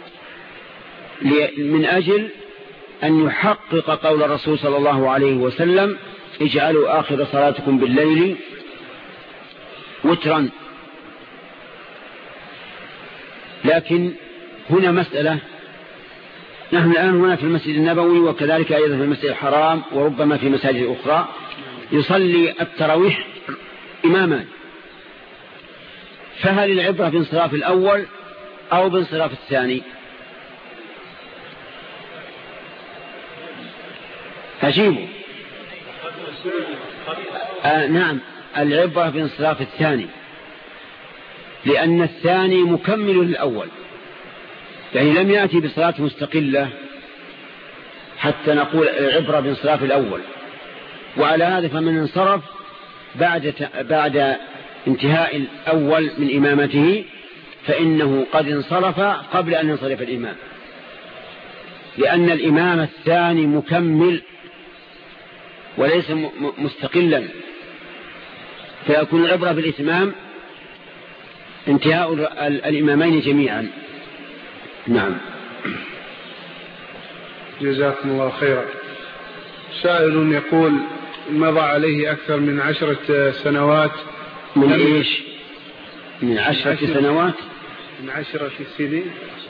من أجل أن يحقق قول الرسول صلى الله عليه وسلم اجعلوا آخر صلاتكم بالليل وترا. لكن هنا مسألة، نحن الآن هنا في المسجد النبوي وكذلك أيضا في المسجد الحرام وربما في مساجد أخرى يصلي التراويح إماما، فهل العبرة بانصراف الأول أو بانصراف الثاني؟ أجيبوا. آه نعم، العبرة بانصراف الثاني، لأن الثاني مكمل للأول، يعني لم يأتي بصلاة مستقلة حتى نقول العبرة بانصراف الأول. وعلى هذا فمن انصرف بعد بعد انتهاء الأول من إمامته فإنه قد انصرف قبل أن ينصرف الإمام، لأن الإمام الثاني مكمل وليس مستقلا، فيكون العبرة بالإتمام انتهاء الإمامين جميعا. نعم. جزاكم الله خيرا. سائل يقول مضى عليه أكثر من عشرة سنوات من إيش؟ من عشرة عشر سنوات من عشرة سنين،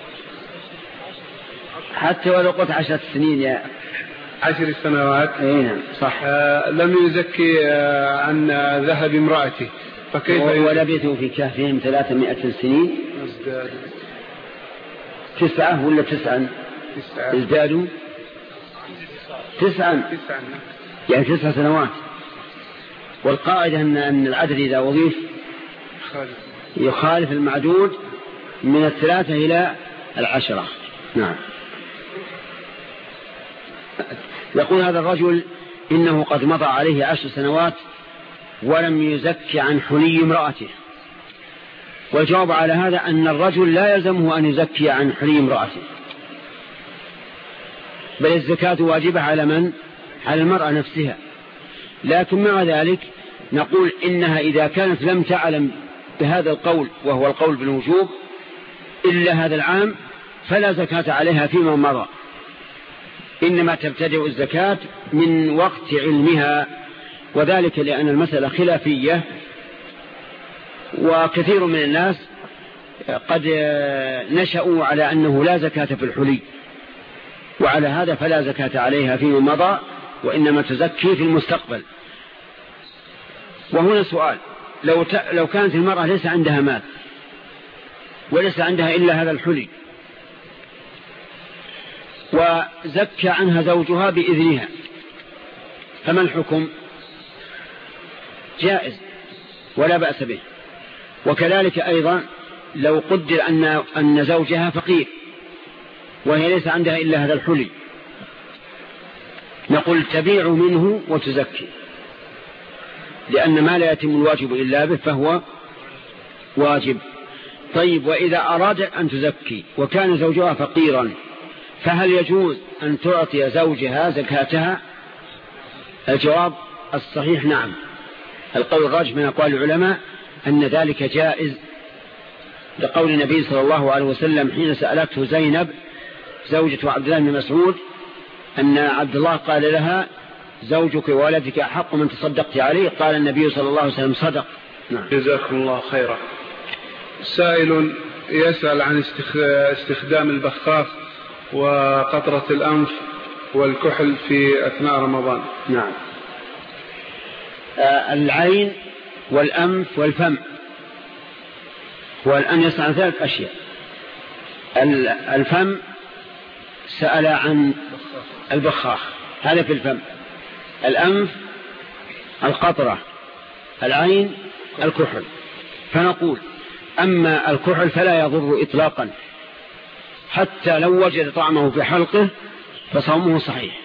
حتى ولو قلت عشرة سنين يا عشر سنوات. ايه صح. آه لم يزكي آه عن ذهب امرأته، فكيف ولبثوا في كهفهم ثلاثمائة سنين ازدادوا تسعة ولا تسعا تسعة ازدادوا تسعا تسعة يعني تسع سنوات. والقاعدة أن العدد إذا وضيف يخالف المعدود من الثلاثة إلى العشرة. نعم. يقول هذا الرجل إنه قد مضى عليه عشر سنوات ولم يزكي عن حلي امرأته، والجواب على هذا أن الرجل لا يلزمه أن يزكي عن حلي امرأته، بل الزكاة واجبة على من؟ على المرأة نفسها. لكن مع ذلك نقول إنها إذا كانت لم تعلم بهذا القول وهو القول بالوجوب إلا هذا العام فلا زكاة عليها فيما مضى، إنما تبتدئ الزكاة من وقت علمها، وذلك لأن المسألة خلافية وكثير من الناس قد نشأوا على أنه لا زكاة في الحلي، وعلى هذا فلا زكاة عليها فيما مضى وإنما تزكي في المستقبل. وهنا سؤال، لو, ت... لو كانت المرأة ليس عندها مال وليس عندها إلا هذا الحلي وزكى عنها زوجها بإذنها، فما الحكم؟ جائز ولا بأس به. وكذلك أيضا لو قدر أن, أن زوجها فقير وهي ليس عندها إلا هذا الحلي، نقول تبيع منه وتزكي، لأن ما لا يتم الواجب إلا به فهو واجب. طيب، وإذا أرادت أن تزكي وكان زوجها فقيرا فهل يجوز أن تعطي زوجها زكاتها؟ الجواب الصحيح نعم. القول الراجح من أقوال العلماء أن ذلك جائز، لقول النبي صلى الله عليه وسلم حين سألته زينب زوجة عبد الله بن مسعود أن عبد الله قال لها زوجك وولدك أحق من تصدقت عليه، قال النبي صلى الله عليه وسلم صدق. نعم. جزاكم الله خيرا. سائل يسأل عن استخدام البخاخ وقطرة الأنف والكحل في أثناء رمضان. نعم. آه العين والأنف والفم، والآن يسأل عن ثلاث أشياء. الفم سأل عن البخاخ، هذا في الفم. الأنف القطرة، العين الكحل. فنقول أما الكحل فلا يضر إطلاقا، حتى لو وجد طعمه في حلقه فصومه صحيح،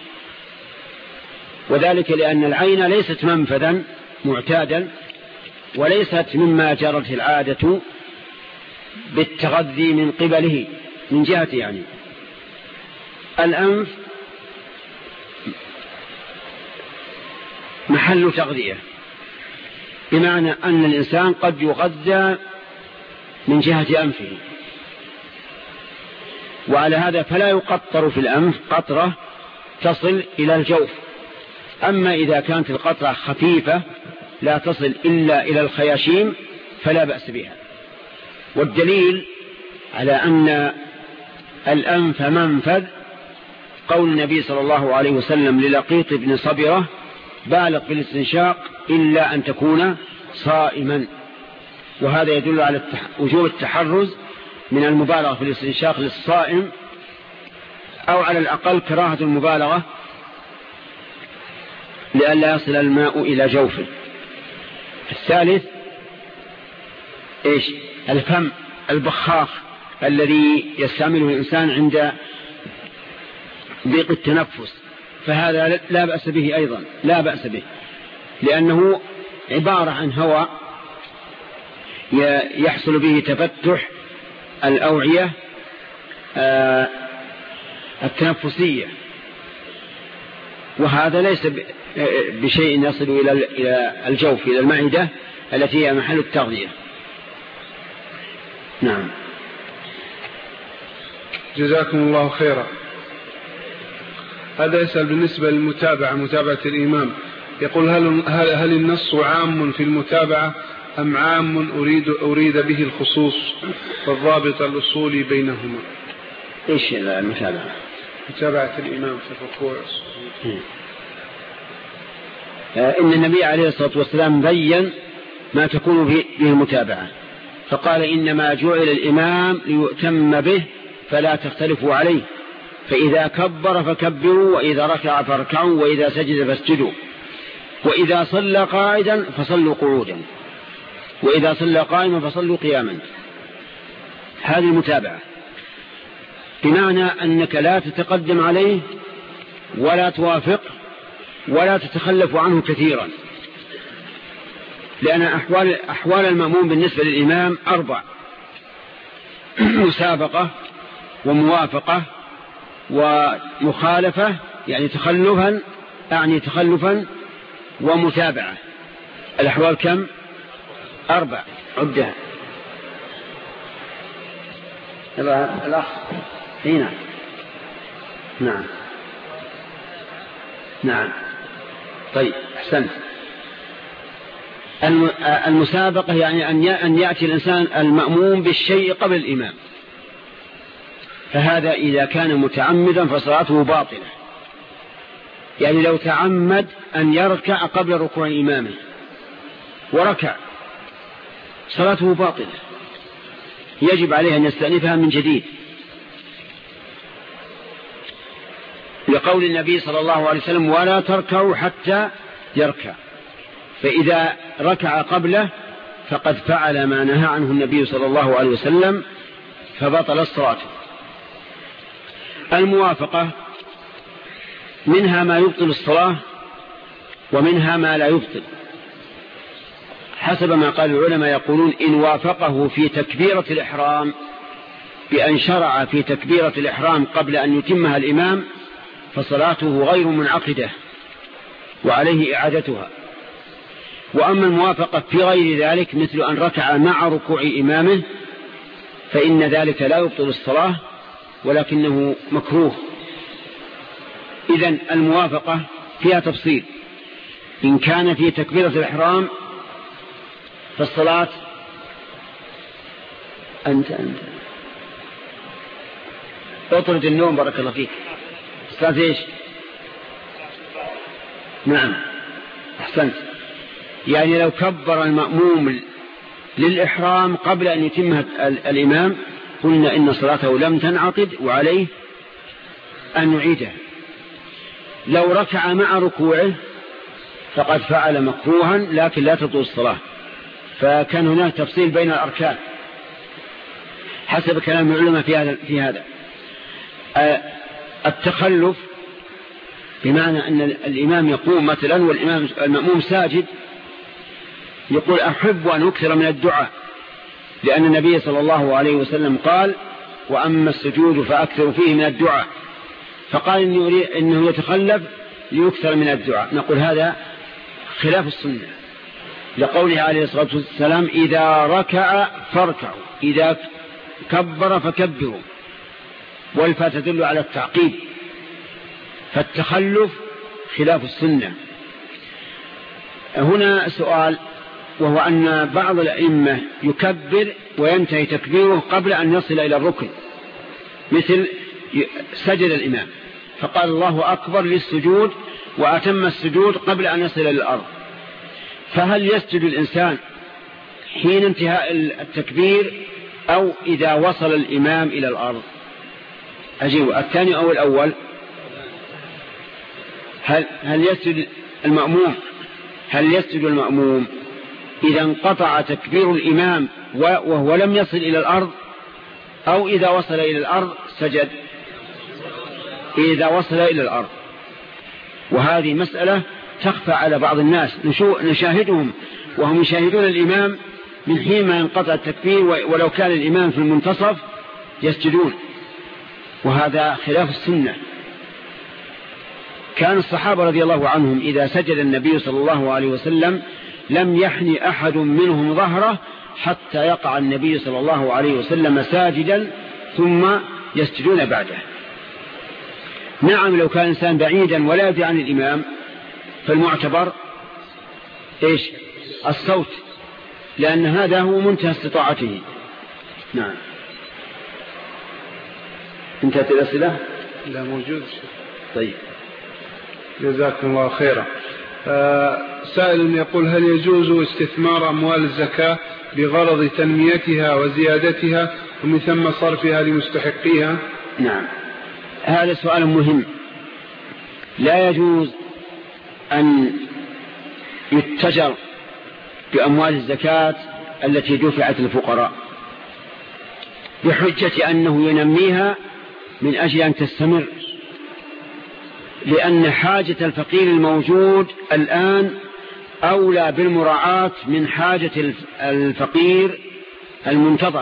وذلك لأن العين ليست منفذا معتادا وليست مما جرت العادة بالتغذي من قبله من جهة يعني. الأنف محل تغذية، بمعنى أن الإنسان قد يغذى من جهة أنفه، وعلى هذا فلا يقطر في الأنف قطرة تصل إلى الجوف. أما إذا كانت القطرة خفيفة لا تصل إلا إلى الخياشيم فلا بأس بها. والدليل على أن الأنف منفذ قول النبي صلى الله عليه وسلم للقيط بن صبرة بالغ في الاستنشاق إلا أن تكون صائما، وهذا يدل على وجوب التحرز من المبالغة في الاستنشاق للصائم، أو على الأقل كراهة المبالغة لئلا يصل الماء إلى جوفه. الثالث إيش؟ الفم البخاخ الذي يستعمله الإنسان عند ضيق التنفس، فهذا لا بأس به أيضا، لا بأس به، لأنه عبارة عن هواء يحصل به تفتح الأوعية التنفسية، وهذا ليس بشيء يصل إلى الجوف إلى المعدة التي هي محل التغذية. نعم. جزاكم الله خيرا. هذا يسأل بالنسبة للمتابعة، متابعة الإمام، يقول هل, هل, هل النص عام في المتابعة أم عام أريد, أريد به الخصوص والضابط الأصولي بينهما؟ إيش المتابعة؟ متابعة الإمام في الركوع. إن النبي عليه الصلاة والسلام بيّن ما تكون به المتابعة، فقال إنما جعل الإمام ليؤتم به فلا تختلفوا عليه، فإذا كبر فكبروا، وإذا ركع فاركعوا، وإذا سجد فاسجدوا، وإذا صلى قاعدا فصلوا قعودا، وإذا صلى قائما فصلوا قياما. هذه المتابعة، بمعنى أنك لا تتقدم عليه ولا توافق ولا تتخلف عنه كثيرا، لأن أحوال, أحوال المأموم بالنسبة للإمام أربع: مسابقة وموافقة ومخالفة، يعني تخلفا يعني تخلفا ومتابعة. الأحوال كم؟ أربع. عدها. الأخ هنا. نعم نعم. طيب أحسنت. المسابقة يعني أن يأتي الإنسان المأموم بالشيء قبل الإمام، فهذا إذا كان متعمدا فصلاته باطلة، يعني لو تعمد أن يركع قبل ركوع إمامه وركع صلاته باطلة، يجب عليه أن يستأنفها من جديد. لقول النبي صلى الله عليه وسلم ولا تركعوا حتى يركع، فإذا ركع قبله فقد فعل ما نهى عنه النبي صلى الله عليه وسلم فبطل الصلاة. الموافقة منها ما يبطل الصلاة ومنها ما لا يبطل، حسب ما قال العلماء، يقولون إن وافقه في تكبيرة الإحرام بأن شرع في تكبيرة الإحرام قبل أن يتمها الإمام فصلاته غير منعقدة وعليه إعادتها. وأما الموافقة في غير ذلك مثل أن ركع مع ركوع إمامه فإن ذلك لا يبطل الصلاة ولكنه مكروه. إذن الموافقة فيها تفصيل، إن كان في تكبيرة الإحرام فالصلاة أنت أنت اطرد النوم بارك الله فيك. الصلاة إيش؟ نعم أحسنت. يعني لو كبر المأموم للإحرام قبل أن يتمها الإمام قلنا إن صلاته لم تنعقد وعليه أن يعيدها. لو ركع مع ركوعه فقد فعل مكروها لكن لا تطول الصلاة. فكان هناك تفصيل بين الأركان حسب كلام العلماء في هذا في هذا التخلف، بمعنى أن الإمام يقوم مثلا والإمام المأموم ساجد، يقول أحب أن أكثر من الدعاء، لأن النبي صلى الله عليه وسلم قال وأما السجود فأكثر فيه من الدعاء، فقال إنه, يريد إنه يتخلف ليكثر من الدعاء. نقول هذا خلاف السنة، لقوله عليه الصلاة والسلام إذا ركع فاركعوا، إذا كبر فكبروا، والفاء تدل على التعقيب، فالتخلف خلاف السنة. هنا سؤال، وهو أن بعض الأئمة يكبر وينتهي تكبيره قبل أن يصل إلى الركن، مثل سجد الإمام فقال الله أكبر للسجود وأتم السجود قبل أن يصل إلى الأرض، فهل يسجد الإنسان حين انتهاء التكبير أو إذا وصل الإمام إلى الأرض؟ أجيب الثاني أو الأول؟ هل, هل يسجد المأموم هل يسجد المأموم إذا انقطع تكبير الإمام وهو لم يصل إلى الأرض، أو إذا وصل إلى الأرض سجد؟ إذا وصل إلى الأرض. وهذه مسألة تخفى على بعض الناس، نشاهدهم وهم يشاهدون الإمام من حين ما ينقطع التكبير، ولو كان الإمام في المنتصف يسجدون، وهذا خلاف السنة. كان الصحابة رضي الله عنهم إذا سجد النبي صلى الله عليه وسلم لم يحني أحد منهم ظهره حتى يقع النبي صلى الله عليه وسلم ساجدا ثم يسجدون بعده. نعم لو كان إنسان بعيدا ولا يدري عن الإمام فالمعتبر إيش؟ الصوت، لأن هذا هو منتهى استطاعته. نعم. انتهت الأسئلة؟ لا موجود. طيب جزاكم الله خيرا. آه سائل يقول هل يجوز استثمار أموال الزكاة بغرض تنميتها وزيادتها ومن ثم صرفها لمستحقيها؟ نعم هذا سؤال مهم. لا يجوز أن يتجر بأموال الزكاة التي دفعت للفقراء بحجة أنه ينميها من أجل أن تستمر، لأن حاجة الفقير الموجود الآن أولى بالمراعاة من حاجة الفقير المنتظر.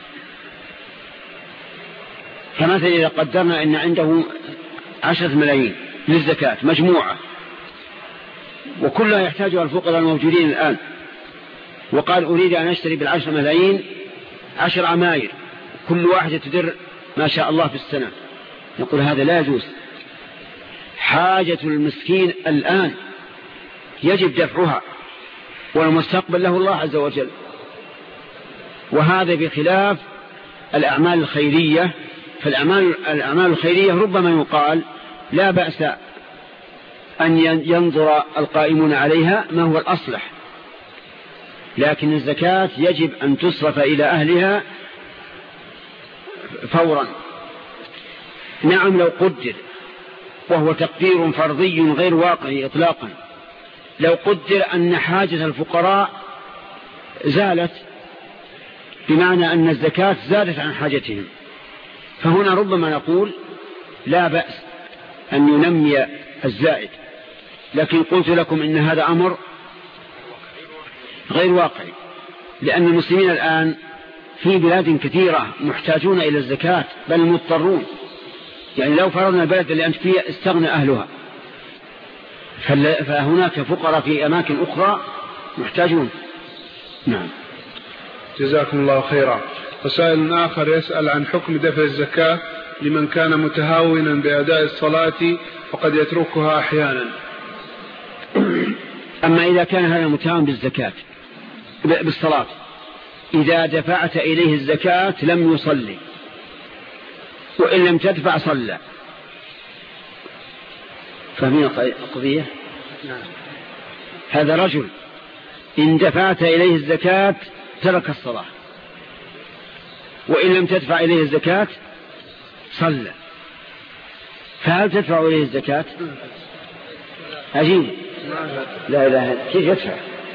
فمثلا إذا قدرنا أن عنده عشرة ملايين للزكاة مجموعة وكلها يحتاجها الفقراء الموجودين الآن، وقال أريد أن أشتري بالعشر ملايين عشر عماير كل واحدة تدر ما شاء الله في السنة، نقول هذا لا يجوز. حاجة المسكين الآن يجب دفعها والمستقبل له الله عز وجل. وهذا بخلاف الأعمال الخيرية، فالأعمال الأعمال الخيرية ربما يقال لا بأس أن ينظر القائمون عليها ما هو الأصلح، لكن الزكاة يجب أن تصرف إلى أهلها فورا. نعم لو قدر وهو تقدير فرضي غير واقعي إطلاقا. لو قدر أن حاجة الفقراء زالت بمعنى أن الزكاة زادت عن حاجتهم، فهنا ربما نقول لا بأس أن ينمي الزائد، لكن قلت لكم إن هذا أمر غير واقعي، لأن المسلمين الآن في بلاد كثيرة محتاجون إلى الزكاة بل مضطرون. يعني لو فرضنا البلد اللي أنت فيه استغنى أهلها، فهناك فقراء في أماكن أخرى محتاجون. نعم. جزاكم الله خيرا. وسائل آخر يسأل عن حكم دفع الزكاة لمن كان متهاونا بأداء الصلاة فقد يتركها أحيانا. أما إذا كان هذا متهاون بالزكاة بالصلاة، إذا دفعت إليه الزكاة لم يصلي، وإن لم تدفع صلى. فهمين القضية؟ نعم. هذا رجل إن دفعت إليه الزكاة ترك الصلاة، وإن لم تدفع إليه الزكاة صلى، فهل تدفع إليه الزكاة؟ عجيب. لا إله، كيف يدفع؟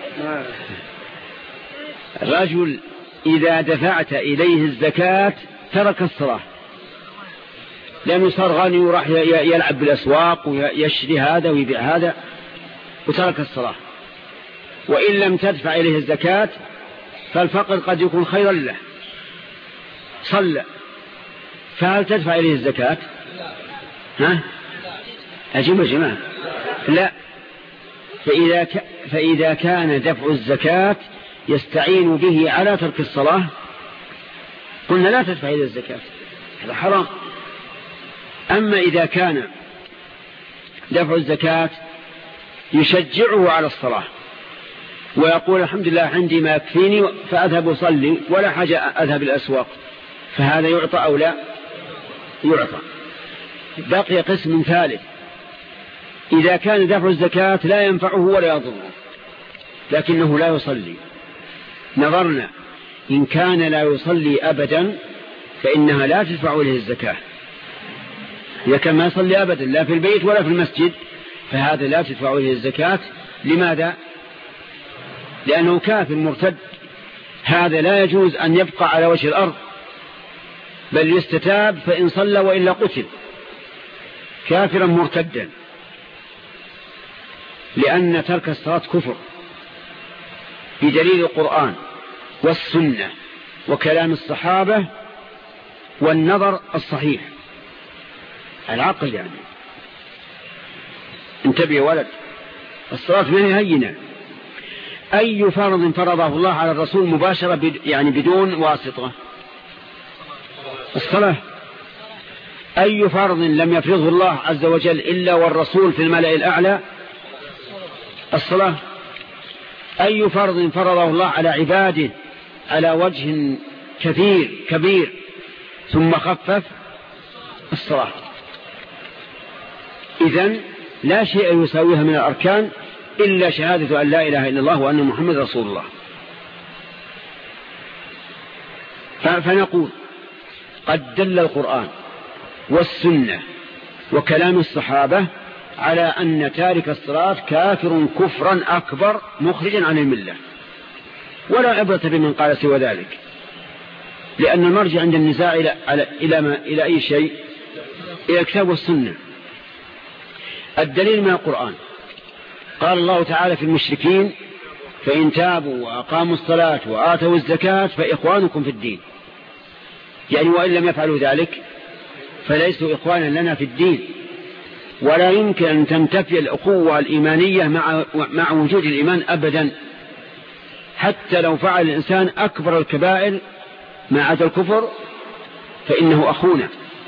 رجل إذا دفعت إليه الزكاة ترك الصلاة، لأنه صار غني وراح يلعب بالأسواق ويشري هذا ويبيع هذا وترك الصلاة. وإن لم تدفع إليه الزكاة فالفقر قد يكون خيرا له، صلى، فهل تدفع إليه الزكاة؟ ها؟ أجيب يا جماعة. لا. فإذا, ك... فإذا كان دفع الزكاة يستعين به على ترك الصلاة قلنا لا تدفع إليه الزكاة، هذا حرام. أما إذا كان دفع الزكاة يشجعه على الصلاة ويقول الحمد لله عندي ما يكفيني فأذهب أصلي ولا حاجة أذهب الأسواق، فهذا يعطى أو لا يعطى. بقي قسم ثالث، إذا كان دفع الزكاة لا ينفعه ولا يضره لكنه لا يصلي، نظرنا إن كان لا يصلي أبدا فإنها لا تدفع إليه الزكاة. إذا كان ما يصلي أبدا لا في البيت ولا في المسجد فهذا لا تدفع إليه الزكاة. لماذا؟ لأنه كافر مرتد، هذا لا يجوز أن يبقى على وجه الأرض بل يستتاب، فإن صلى وإلا قتل كافرا مرتدا، لأن ترك الصلاة كفر بدليل القرآن والسنة وكلام الصحابة والنظر الصحيح العقل. يعني انتبه يا ولد، الصلاة ما هي هينة. أي فرض فرضه الله على الرسول مباشرة بد يعني بدون واسطة؟ الصلاة. أي فرض لم يفرضه الله عز وجل إلا والرسول في الملأ الأعلى؟ الصلاة. أي فرض فرضه الله على عباده على وجه كثير كبير ثم خفف؟ الصلاة. إذن لا شيء يساويها من الأركان إلا شهادة أن لا إله إلا الله وأن محمد رسول الله. فنقول قد دل القرآن والسنة وكلام الصحابة على أن تارك الصلاة كافر كفرا أكبر مخرجا عن الملة، ولا عبرة بمن قال سوى ذلك، لأن المرجع عند النزاع إلى, إلى, ما إلى أي شيء؟ إلى الكتاب والسنة. الدليل من القرآن، قال الله تعالى في المشركين فإن تابوا وأقاموا الصلاة وآتوا الزكاة فإخوانكم في الدين، يعني وإن لم يفعلوا ذلك فليسوا إخوانا لنا في الدين، ولا يمكن أن تنتفي الأخوة الإيمانية مع, مع وجود الإيمان أبدا، حتى لو فعل الإنسان أكبر الكبائر ما عدا الكفر فإنه أخونا.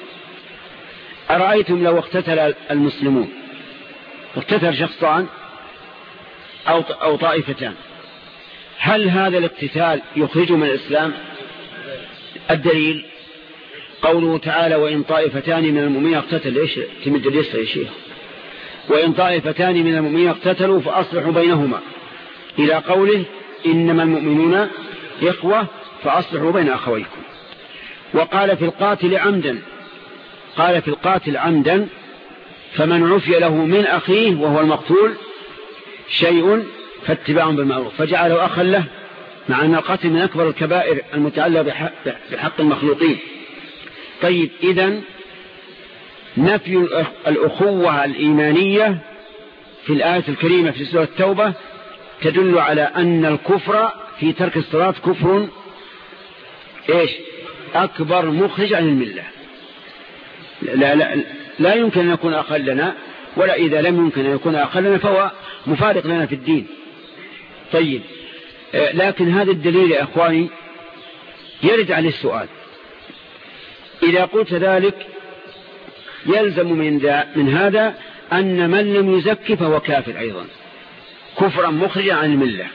أرأيتم لو اقتتل المسلمون، اقتتل شخصان أو, أو طائفتان، هل هذا الاقتتال يخرج من الإسلام؟ الدليل قوله تعالى وإن طائفتان من المؤمنين اقتتلوا، ايش تمد اليسر يا شيخ؟ وإن طائفتان من المؤمنين اقتتلوا فأصلحوا بينهما، إلى قوله إنما المؤمنون إخوة فأصلحوا بين أخويكم. وقال في القاتل عمدا، قال في القاتل عمدا فمن عفي له من أخيه وهو المقتول شيء فاتباع بالمعروف، فجعله أخا له، مع أن القتل من أكبر الكبائر المتعلقة بحق, بحق المخلوقين. طيب، إذن نفي الأخوة الإيمانية في الآية الكريمة في سورة التوبة تدل على أن الكفر في ترك الصلاة كفر إيش أكبر مخرج عن الملة. لا, لا, لا يمكن أن يكون أقلنا، ولا إذا لم يمكن أن يكون أقلنا فهو مفارق لنا في الدين. طيب، لكن هذا الدليل يا أخواني يرد عليه السؤال، إذا قلت ذلك يلزم من, من هذا أن من لم يزكي فهو كافر أيضا، كفرا مخرجا عن الملة،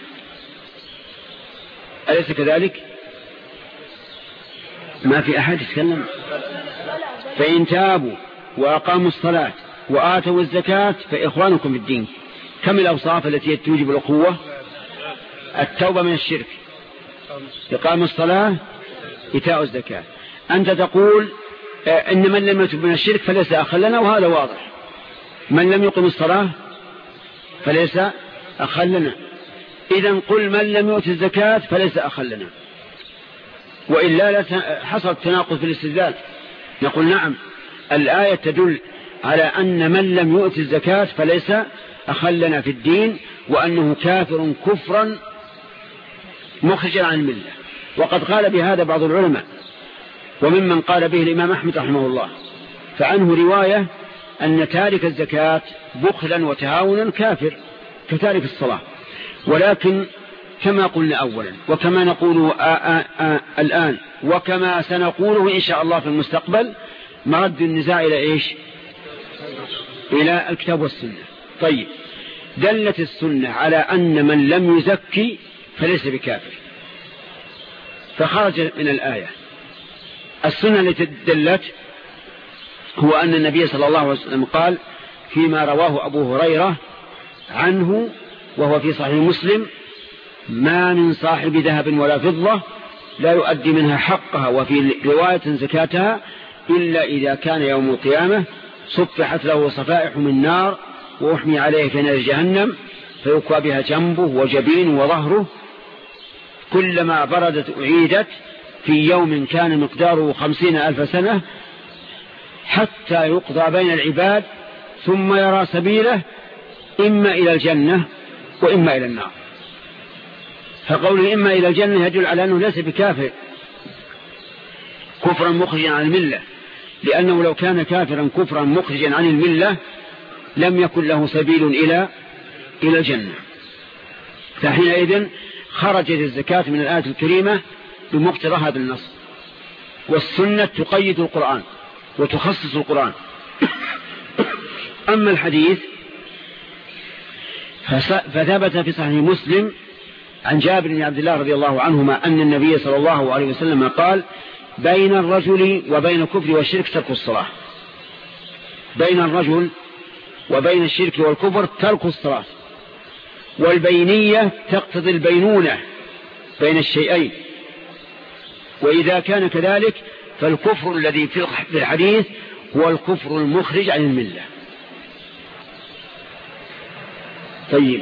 أليس كذلك؟ ما في أحد يتكلم. فإن تابوا وأقاموا الصلاة وآتوا الزكاة فإخوانكم في الدين. كم الأوصاف التي توجب الأخوة؟ التوبة من الشرك، إقام الصلاة، إيتاء الزكاة. أنت تقول إن من لم يتب من الشرك فليس أخا لنا، وهذا واضح. من لم يقم الصلاة فليس أخا لنا. إذن قل من لم يؤت الزكاة فليس أخا لنا، وإلا حصل تناقض في الاستدلال. نقول نعم، الآية تدل على أن من لم يؤت الزكاة فليس أخا لنا في الدين، وأنه كافر كفرا مخرجا عن الملة. وقد قال بهذا بعض العلماء، وممن قال به الإمام أحمد رحمه الله، فعنه رواية أن تارك الزكاة بخلا وتهاونا كافر كتارك الصلاة. ولكن كما قلنا أولا، وكما نقوله آآ آآ الآن، وكما سنقوله إن شاء الله في المستقبل، مرد النزاع إلى إيش؟ إلى الكتاب والسنة. طيب، دلت السنة على أن من لم يزكي فليس بكافر، فخرج من الآية. السنة التي دلت هو أن النبي صلى الله عليه وسلم قال فيما رواه أبو هريرة عنه وهو في صحيح مسلم: ما من صاحب ذهب ولا فضة لا يؤدي منها حقها، وفي رواية زكاتها، إلا إذا كان يوم القيامة صفحت له صفائح من نار وأحمي عليه في نار جهنم فيكوى بها جنبه وجبينه وظهره، كلما بردت أعيدت في يوم كان مقداره خمسين ألف سنة حتى يقضى بين العباد ثم يرى سبيله إما إلى الجنة وإما إلى النار. فقوله إما إلى الجنة يدل على أنه ليس بكافر كفرا مخرجا عن الملة، لأنه لو كان كافرا كفرا مخرجا عن الملة لم يكن له سبيل إلى إلى الجنة. فحينئذ خرجت الزكاة من الآية الكريمة بمقتضى هذا النص. والسنة تقيد القرآن وتخصص القرآن. أما الحديث فثبت في صحيح مسلم عن جابر بن عبد الله رضي الله عنهما أن النبي صلى الله عليه وسلم قال: بين الرجل وبين الكفر والشرك ترك الصلاة. بين الرجل وبين الشرك والكفر ترك الصلاة، والبينية تقتضي البينونة بين الشيئين، وإذا كان كذلك فالكفر الذي في الحديث هو الكفر المخرج عن الملة. طيب،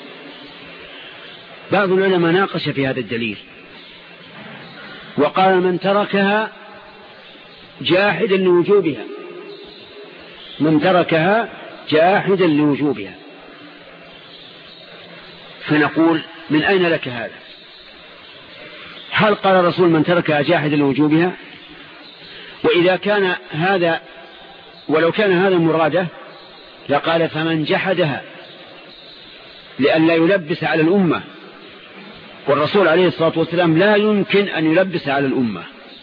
بعض العلماء ناقش في هذا الدليل وقال: من تركها جاحدا لوجوبها، من تركها جاحدا لوجوبها. فنقول: من أين لك هذا؟ هل قال الرسول من تركها جاحدا لوجوبها؟ وإذا كان هذا، ولو كان هذا مراده لقال: فمن جحدها، لأن لا يلبس على الأمة، والرسول عليه الصلاة والسلام لا يمكن أن يلبس على الأمة،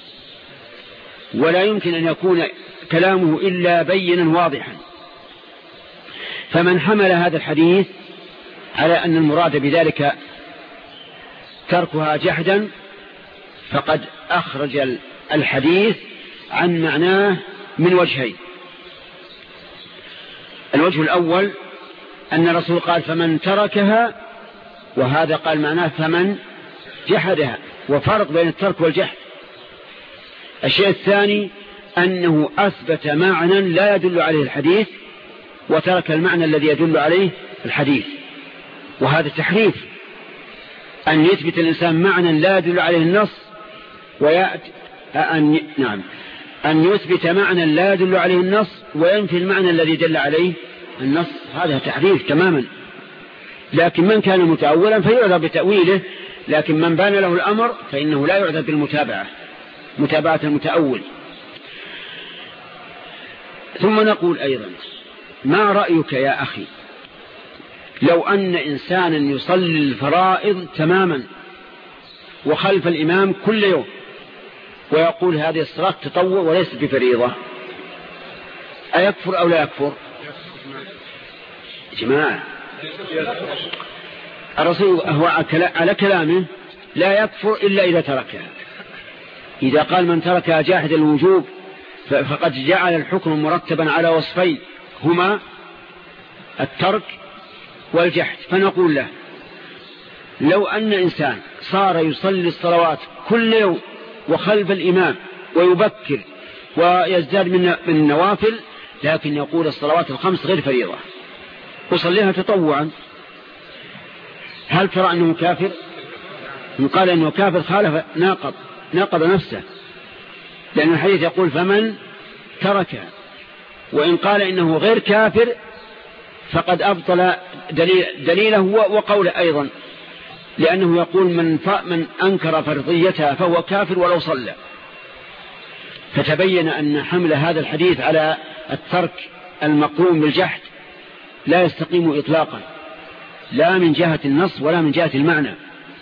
ولا يمكن أن يكون كلامه إلا بينا واضحا. فمن حمل هذا الحديث على أن المراد بذلك تركها جحدا فقد أخرج الحديث عن معناه من وجهين. الوجه الأول أن الرسول قال: فمن تركها، وهذا قال معناه فمن جحدها، وفرق بين الترك والجحد. الشيء الثاني أنه أثبت معنى لا يدل عليه الحديث، وترك المعنى الذي يدل عليه الحديث، وهذا تحريف، أن يثبت الإنسان معنى لا يدل عليه النص ويأتي أن نعم أن يثبت معنى لا يدل عليه النص وينفي المعنى الذي دل عليه النص، هذا تحريف تماما. لكن من كان متأولا فيعذر بتأويله، لكن من بان له الأمر فإنه لا يعذر بالمتابعة، متابعة المتأول. ثم نقول أيضا: ما رأيك يا أخي لو أن إنسانا يصلي الفرائض تماما وخلف الإمام كل يوم ويقول هذه الصلاة تطوع وليست بفريضة، أيكفر أو لا يكفر؟ جماعة الرسول هو على كلامه لا يكفر إلا إذا تركها. إذا قال من تركها جاحد الوجوب فقد جعل الحكم مرتبا على وصفين هما الترك والجحد. فنقول له: لو أن إنسان صار يصلي الصلوات كل يوم وخلف الإمام ويبكر ويزداد من النوافل، لكن يقول الصلوات الخمس غير فريضة وصليها تطوعا، هل ترى أنه كافر؟ من قال أنه كافر خالف ناقض ناقض نفسه، لأن الحديث يقول: فمن تركها. وإن قال إنه غير كافر فقد أبطل دليل دليله وقوله أيضا، لأنه يقول: من, من أنكر فرضيتها فهو كافر ولو صلى. فتبين أن حمل هذا الحديث على الترك المقرون بالجحد لا يستقيم إطلاقا، لا من جهة النص ولا من جهة المعنى.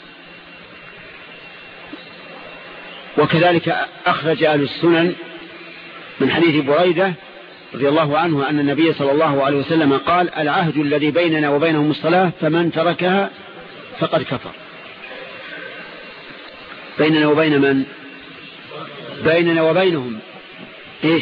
وكذلك أخرج أهل السنن من حديث بريدة رضي الله عنه أن النبي صلى الله عليه وسلم قال: العهد الذي بيننا وبينهم الصلاة فمن تركها فقد كفر. بيننا وبين من؟ بيننا وبينهم إيش؟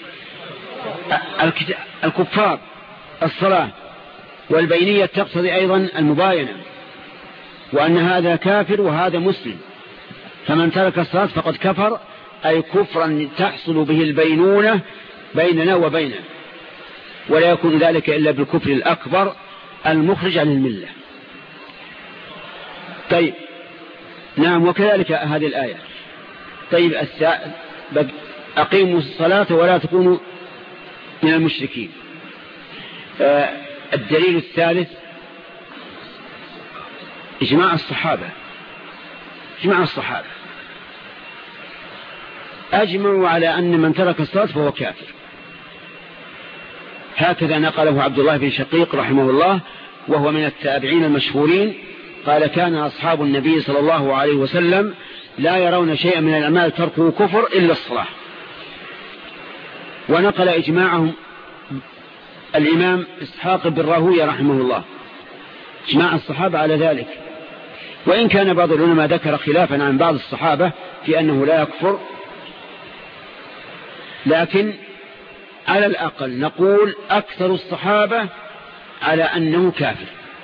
الكفار الصلاة، والبينية تقتضي أيضا المباينة، وأن هذا كافر وهذا مسلم، فمن ترك الصلاة فقد كفر، أي كفرا تحصل به البينونة بيننا وبينه، ولا يكون ذلك إلا بالكفر الأكبر المخرج عن الملة. طيب نعم، وكذلك هذه الآية. طيب أقيموا الصلاة ولا تكونوا من المشركين. آه الدليل الثالث إجماع الصحابة. إجماع الصحابة أجمعوا على أن من ترك الصلاة فهو كافر. هكذا نقله عبد الله بن شقيق رحمه الله، وهو من التابعين المشهورين، قال: كان أصحاب النبي صلى الله عليه وسلم لا يرون شيئا من الأعمال تركه كفر إلا الصلاة. ونقل إجماعهم الإمام إسحاق بن راهويه رحمه الله، إجماع الصحابة على ذلك. وإن كان بعض العلماء ذكر خلافا عن بعض الصحابة في أنه لا يكفر، لكن على الأقل نقول أكثر الصحابة على أنه كافر.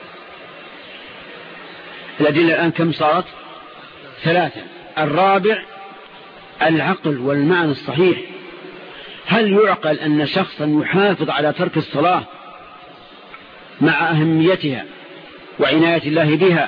الأدلة الآن كم صارت؟ ثلاثة. الرابع العقل والمعنى الصحيح. هل يعقل أن شخصا يحافظ على ترك الصلاة مع أهميتها وعناية الله بها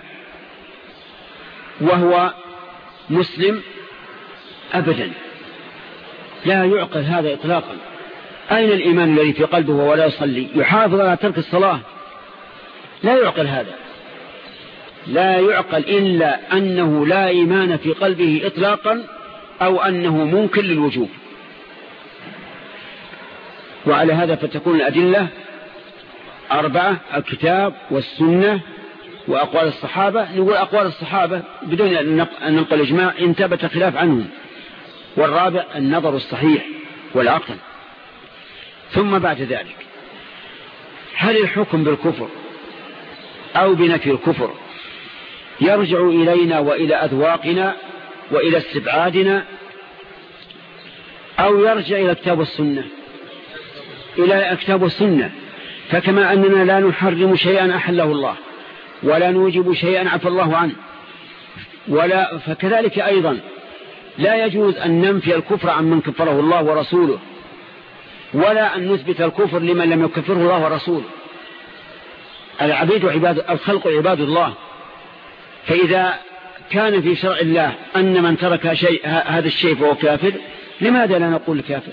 وهو مسلم؟ أبدا، لا يعقل هذا إطلاقا. أين الإيمان الذي في قلبه ولا يصلي يحافظ على ترك الصلاة؟ لا يعقل هذا، لا يعقل إلا أنه لا إيمان في قلبه إطلاقا، أو أنه منكر للوجوب. وعلى هذا فتكون الأدلة أربعة: الكتاب والسنة وأقوال الصحابة. نقول أقوال الصحابة بدون أن ننقل إجماع إن ثبت خلاف عنهم. والرابع النظر الصحيح والعقل. ثم بعد ذلك، هل الحكم بالكفر أو بنفي الكفر يرجع إلينا وإلى أذواقنا وإلى استبعادنا، أو يرجع إلى الكتاب والسنة؟ إلى الكتاب والسنة. فكما أننا لا نحرم شيئا أحله الله ولا نوجب شيئا عفى الله عنه، ولا فكذلك أيضا لا يجوز أن ننفي الكفر عن من كفره الله ورسوله، ولا أن نثبت الكفر لمن لم يكفره الله ورسوله. العبيد عباد الخلق عباد الله، فإذا كان في شرع الله أن من ترك شيء هذا الشيء فهو كافر، لماذا لا نقول كافر؟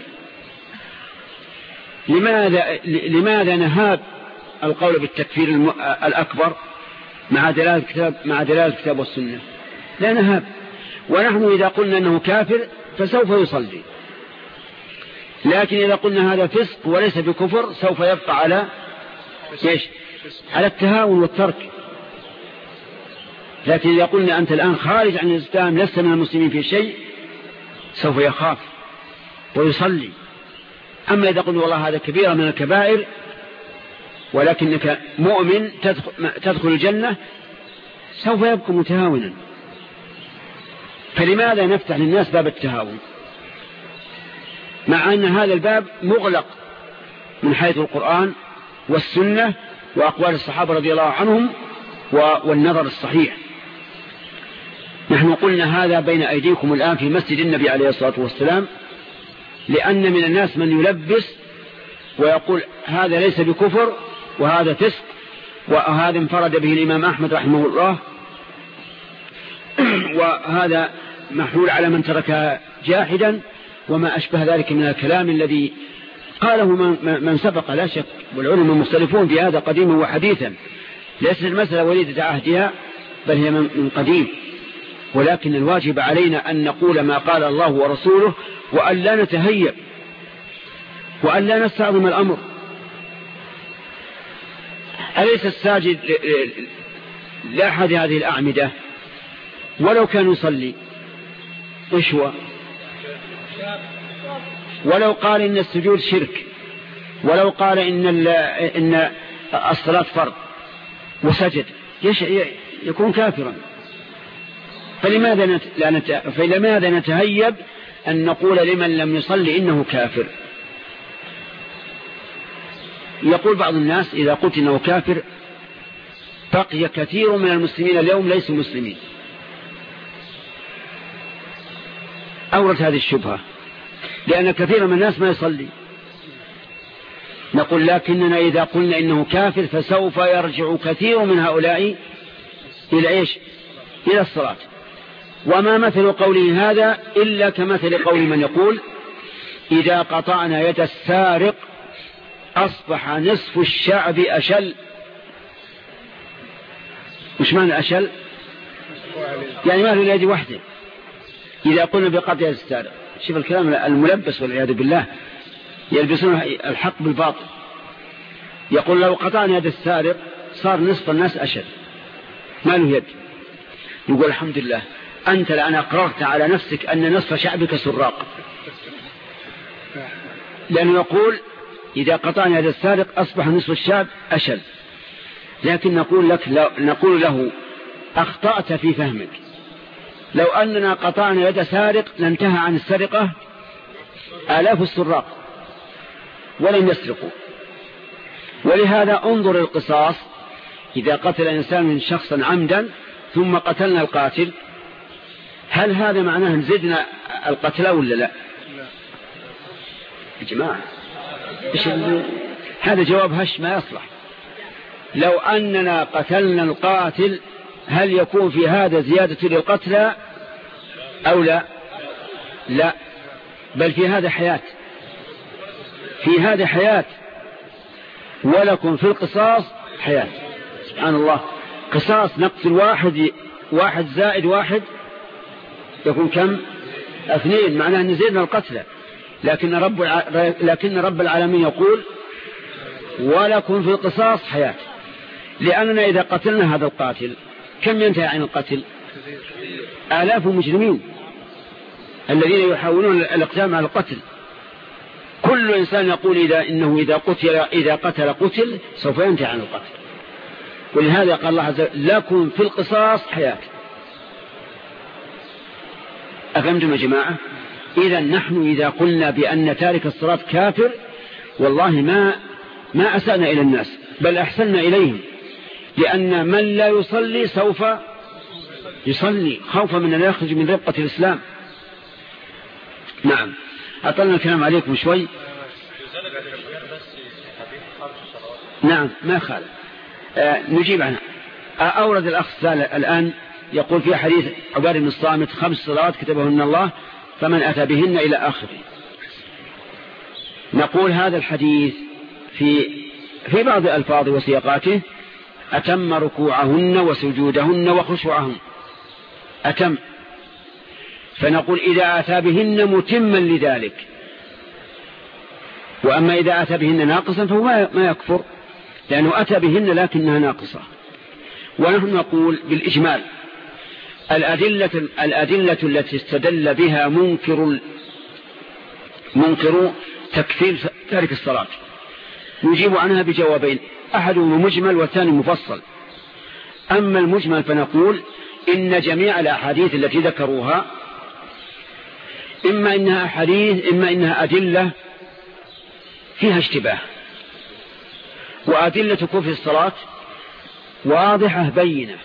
لماذا لماذا نهاب القول بالتكفير الأكبر مع دلالة الكتاب مع دلالة الكتاب والسنة؟ لا نهاب. ونحن إذا قلنا أنه كافر فسوف يصلي، لكن إذا قلنا هذا فسق وليس بكفر سوف يبقى على إيش؟ على التهاون والترك. لكن إذا قلنا أنت الآن خارج عن الإسلام لست من المسلمين في شيء سوف يخاف ويصلي. أما إذا قلنا والله هذا كبيرة من الكبائر ولكنك مؤمن تدخل الجنة سوف يبقى متهاونا. فلماذا نفتح للناس باب التهاون مع أن هذا الباب مغلق من حيث القرآن والسنة وأقوال الصحابة رضي الله عنهم والنظر الصحيح؟ نحن قلنا هذا بين أيديكم الآن في مسجد النبي عليه الصلاة والسلام، لأن من الناس من يلبس ويقول هذا ليس بكفر وهذا فسق وهذا انفرد به الإمام أحمد رحمه الله، وهذا محمول على من ترك جاحدا، وما أشبه ذلك من الكلام الذي قاله من سبق لا شك، والعلماء مختلفون في هذا قديما وحديثا. ليست المسألة وليدة عهدها بل هي من قديم، ولكن الواجب علينا أن نقول ما قال الله ورسوله وأن لا نتهيب وأن لا نستعظم الأمر. أليس الساجد لأحد هذه الأعمدة ولو كان يصلي إيش هو؟ ولو قال إن السجود شرك، ولو قال إن, إن الصلاة فرض وسجد يكون كافرا. فلماذا نت... لا نت... فلماذا نتهيب أن نقول لمن لم يصلي إنه كافر؟ يقول بعض الناس إذا قلت إنه كافر بقي كثير من المسلمين اليوم ليسوا مسلمين. أورد هذه الشبهة لأن كثير من الناس ما يصلي. نقول لكننا إذا قلنا إنه كافر فسوف يرجع كثير من هؤلاء إلى إيش؟ إلى الصلاة. وما مثل قوله هذا إلا كمثل قول من يقول إذا قطعنا يد السارق أصبح نصف الشعب أشل. مش معنى أشل؟ يعني ما في اليد وحده. إذا قلنا بقطع يد السارق، شوف الكلام الملبس والعياذ بالله، يلبسون الحق بالباطل. يقول لو قطعنا يد السارق صار نصف الناس أشل ما له يد. يقول الحمد لله أنت الآن أقررت على نفسك أن نصف شعبك سراق، لأنه يقول إذا قطعنا يد السارق أصبح نصف الشعب أشل. لكن نقول لك نقول له أخطأت في فهمك. لو أننا قطعنا يد سارق لانتهى عن السرقة آلاف السراق ولم يسرقوا. ولهذا انظر القصاص، إذا قتل إنسان شخصا عمدا ثم قتلنا القاتل، هل هذا معناه زدنا القتلى ولا لا؟ يا جماعة هذا جواب هش ما يصلح. لو أننا قتلنا القاتل هل يكون في هذا زيادة للقتلى أو لا؟ لا، بل في هذا حياة، في هذا حياة. ولكم في القصاص حياة. سبحان الله، قصاص نقتل واحد واحد زائد واحد يكون كم؟ اثنين، معناه أن زيدنا القتلى. لكن رب لكن رب العالمين يقول ولكم في القصاص حياة، لأننا إذا قتلنا هذا القاتل كم ينتهي عن القتل؟ آلاف المجرمين الذين يحاولون الإقدام على القتل. كل إنسان يقول إذا إنه إذا قتل إذا قتل قتل سوف ينتهي عن القتل. ولهذا قال الله عز وجل لكم في القصاص حياة. أفهمتم يا جماعة؟ إذا نحن إذا قلنا بأن تارك الصلاة كافر والله ما ما أسأنا إلى الناس بل أحسننا إليهم، لأن من لا يصلي سوف يصلي خوفا من أن يخرج من ربقة الإسلام. نعم، أطلنا الكلام عليكم شوي. جزاك نعم ما خالف. آه نجيب عنها. آه أورد الأخ الآن يقول في حديث عبادة بن الصامت خمس صلوات كتبهن الله فمن أتى بهن إلى آخره. نقول هذا الحديث في في بعض ألفاظ وسياقاته أتم ركوعهن وسجودهن وخشوعهن أتم، فنقول إذا أتى بهن متما لذلك، وأما إذا أتى بهن ناقصا فهو ما يكفر لأنه أتى بهن لكنها ناقصة. ونحن نقول بالإجمال الأدلة, الأدلة التي استدل بها منكر منكر تكفير تارك الصلاة نجيب عنها بجوابين، أحدهما مجمل والثاني مفصل. أما المجمل فنقول إن جميع الأحاديث التي ذكروها إما إنها أحاديث إما إنها أدلة فيها اشتباه، وأدلة كفر الصلاة واضحة بينة.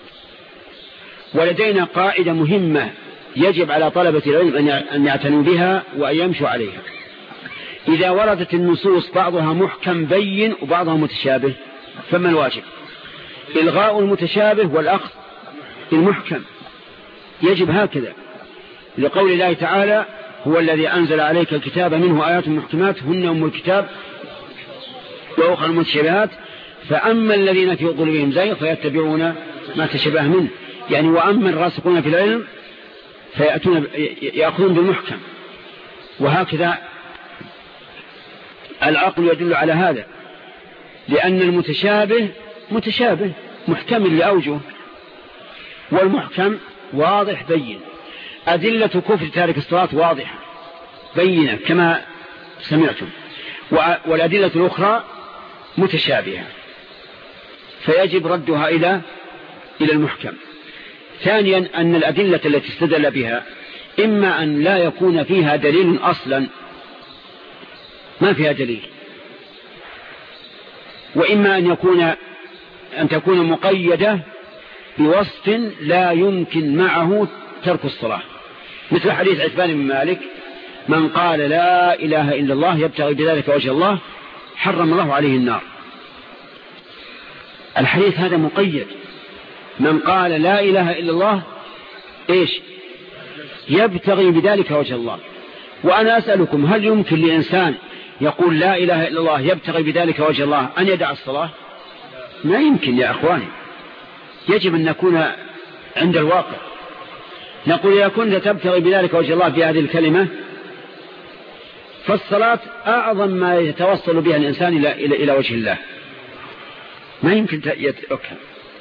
ولدينا قاعدة مهمة يجب على طلبة العلم أن يعتنوا بها وأن يمشوا عليها. إذا وردت النصوص بعضها محكم بين وبعضها متشابه فما الواجب؟ إلغاء المتشابه والأخذ المحكم، يجب هكذا، لقول الله تعالى هو الذي أنزل عليك الكتاب منه آيات محكمات هن أم الكتاب وأخرى المتشابهات فأما الذين في قلوبهم زيغ فيتبعون ما تشابه منه، يعني وأما الراسخون في العلم فيأتون يأخذون بالمحكم. وهكذا العقل يدل على هذا، لأن المتشابه متشابه محتمل لأوجه، والمحكم واضح بين. أدلة كفر تارك الصلاة واضحة بينة كما سمعتم، والأدلة الأخرى متشابهة فيجب ردها إلى إلى المحكم. ثانيا أن الأدلة التي استدل بها إما أن لا يكون فيها دليل أصلا ما فيها دليل، وإما أن يكون أن تكون مقيدة بوصف لا يمكن معه ترك الصلاة، مثل حديث عتبان بن مالك من قال لا إله إلا الله يبتغي بذلك وجه الله حرم الله عليه النار. الحديث هذا مقيد، من قال لا إله إلا الله إيش يبتغي بذلك وجه الله. وأنا أسألكم هل يمكن لإنسان يقول لا إله إلا الله يبتغي بذلك وجه الله أن يدع الصلاة؟ ما يمكن يا أخواني، يجب أن نكون عند الواقع. نقول إذا كنت تبتغي بذلك وجه الله بهذه الكلمة فالصلاة أعظم ما يتوصل بها الإنسان إلى, إلى, إلى وجه الله، ما يمكن يتركها.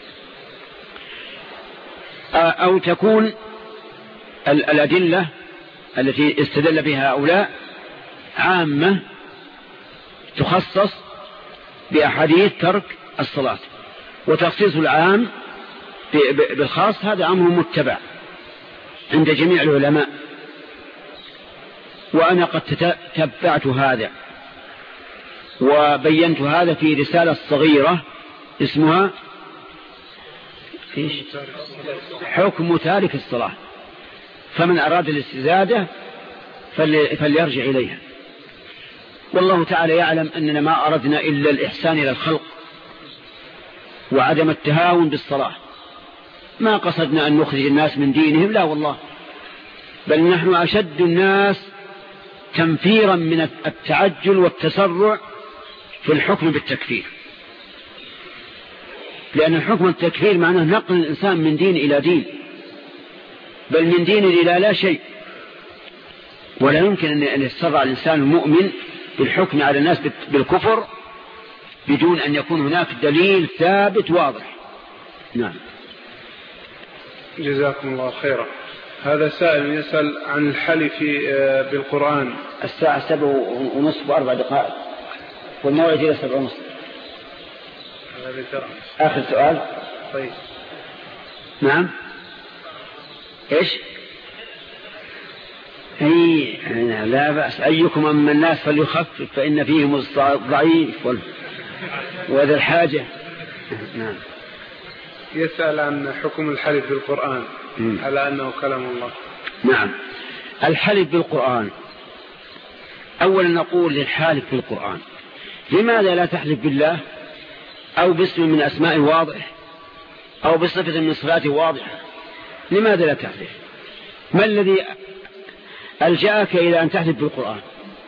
أو تكون الأدلة التي استدل بها هؤلاء عامة تخصص بأحاديث ترك الصلاة، وتخصيص العام بالخاص هذا أمر متبع عند جميع العلماء. وأنا قد تتبعت هذا وبينت هذا في رسالة صغيرة اسمها حكم تارك الصلاة، فمن أراد الاستزادة فليرجع إليها. والله تعالى يعلم أننا ما أردنا إلا الإحسان إلى الخلق وعدم التهاون بالصلاة، ما قصدنا أن نخرج الناس من دينهم، لا والله، بل نحن أشد الناس تنفيرا من التعجل والتسرع في الحكم بالتكفير، لأن الحكم التكفير معناه نقل الإنسان من دين إلى دين، بل من دين إلى لا شيء. ولا يمكن أن يتسرع الإنسان المؤمن بالحكم على الناس بالكفر بدون أن يكون هناك دليل ثابت واضح. نعم. جزاكم الله خيرا. هذا سائل يسأل عن الحلف بالقرآن. الساعة سبع ونصف وأربع دقائق والموعد إلى سبع ونصف. آخر سؤال. طيب. نعم. إيش؟ أي لا بأس. أيكم أما الناس فليخفف فإن فيهم الضعيف وذا الحاجة. نعم. يسأل عن حكم الحلف بالقرآن م. على أنه كلام الله. نعم. الحلف بالقرآن، أولا نقول للحالف بالقرآن لماذا لا تحلف بالله أو باسم من أسماء واضح أو بصفة من صفاته واضحة، لماذا لا تحلف؟ ما الذي ألجأك إلى أن تحلف بالقرآن؟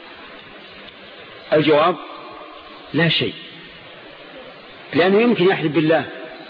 الجواب لا شيء، لأنه يمكن يحلف بالله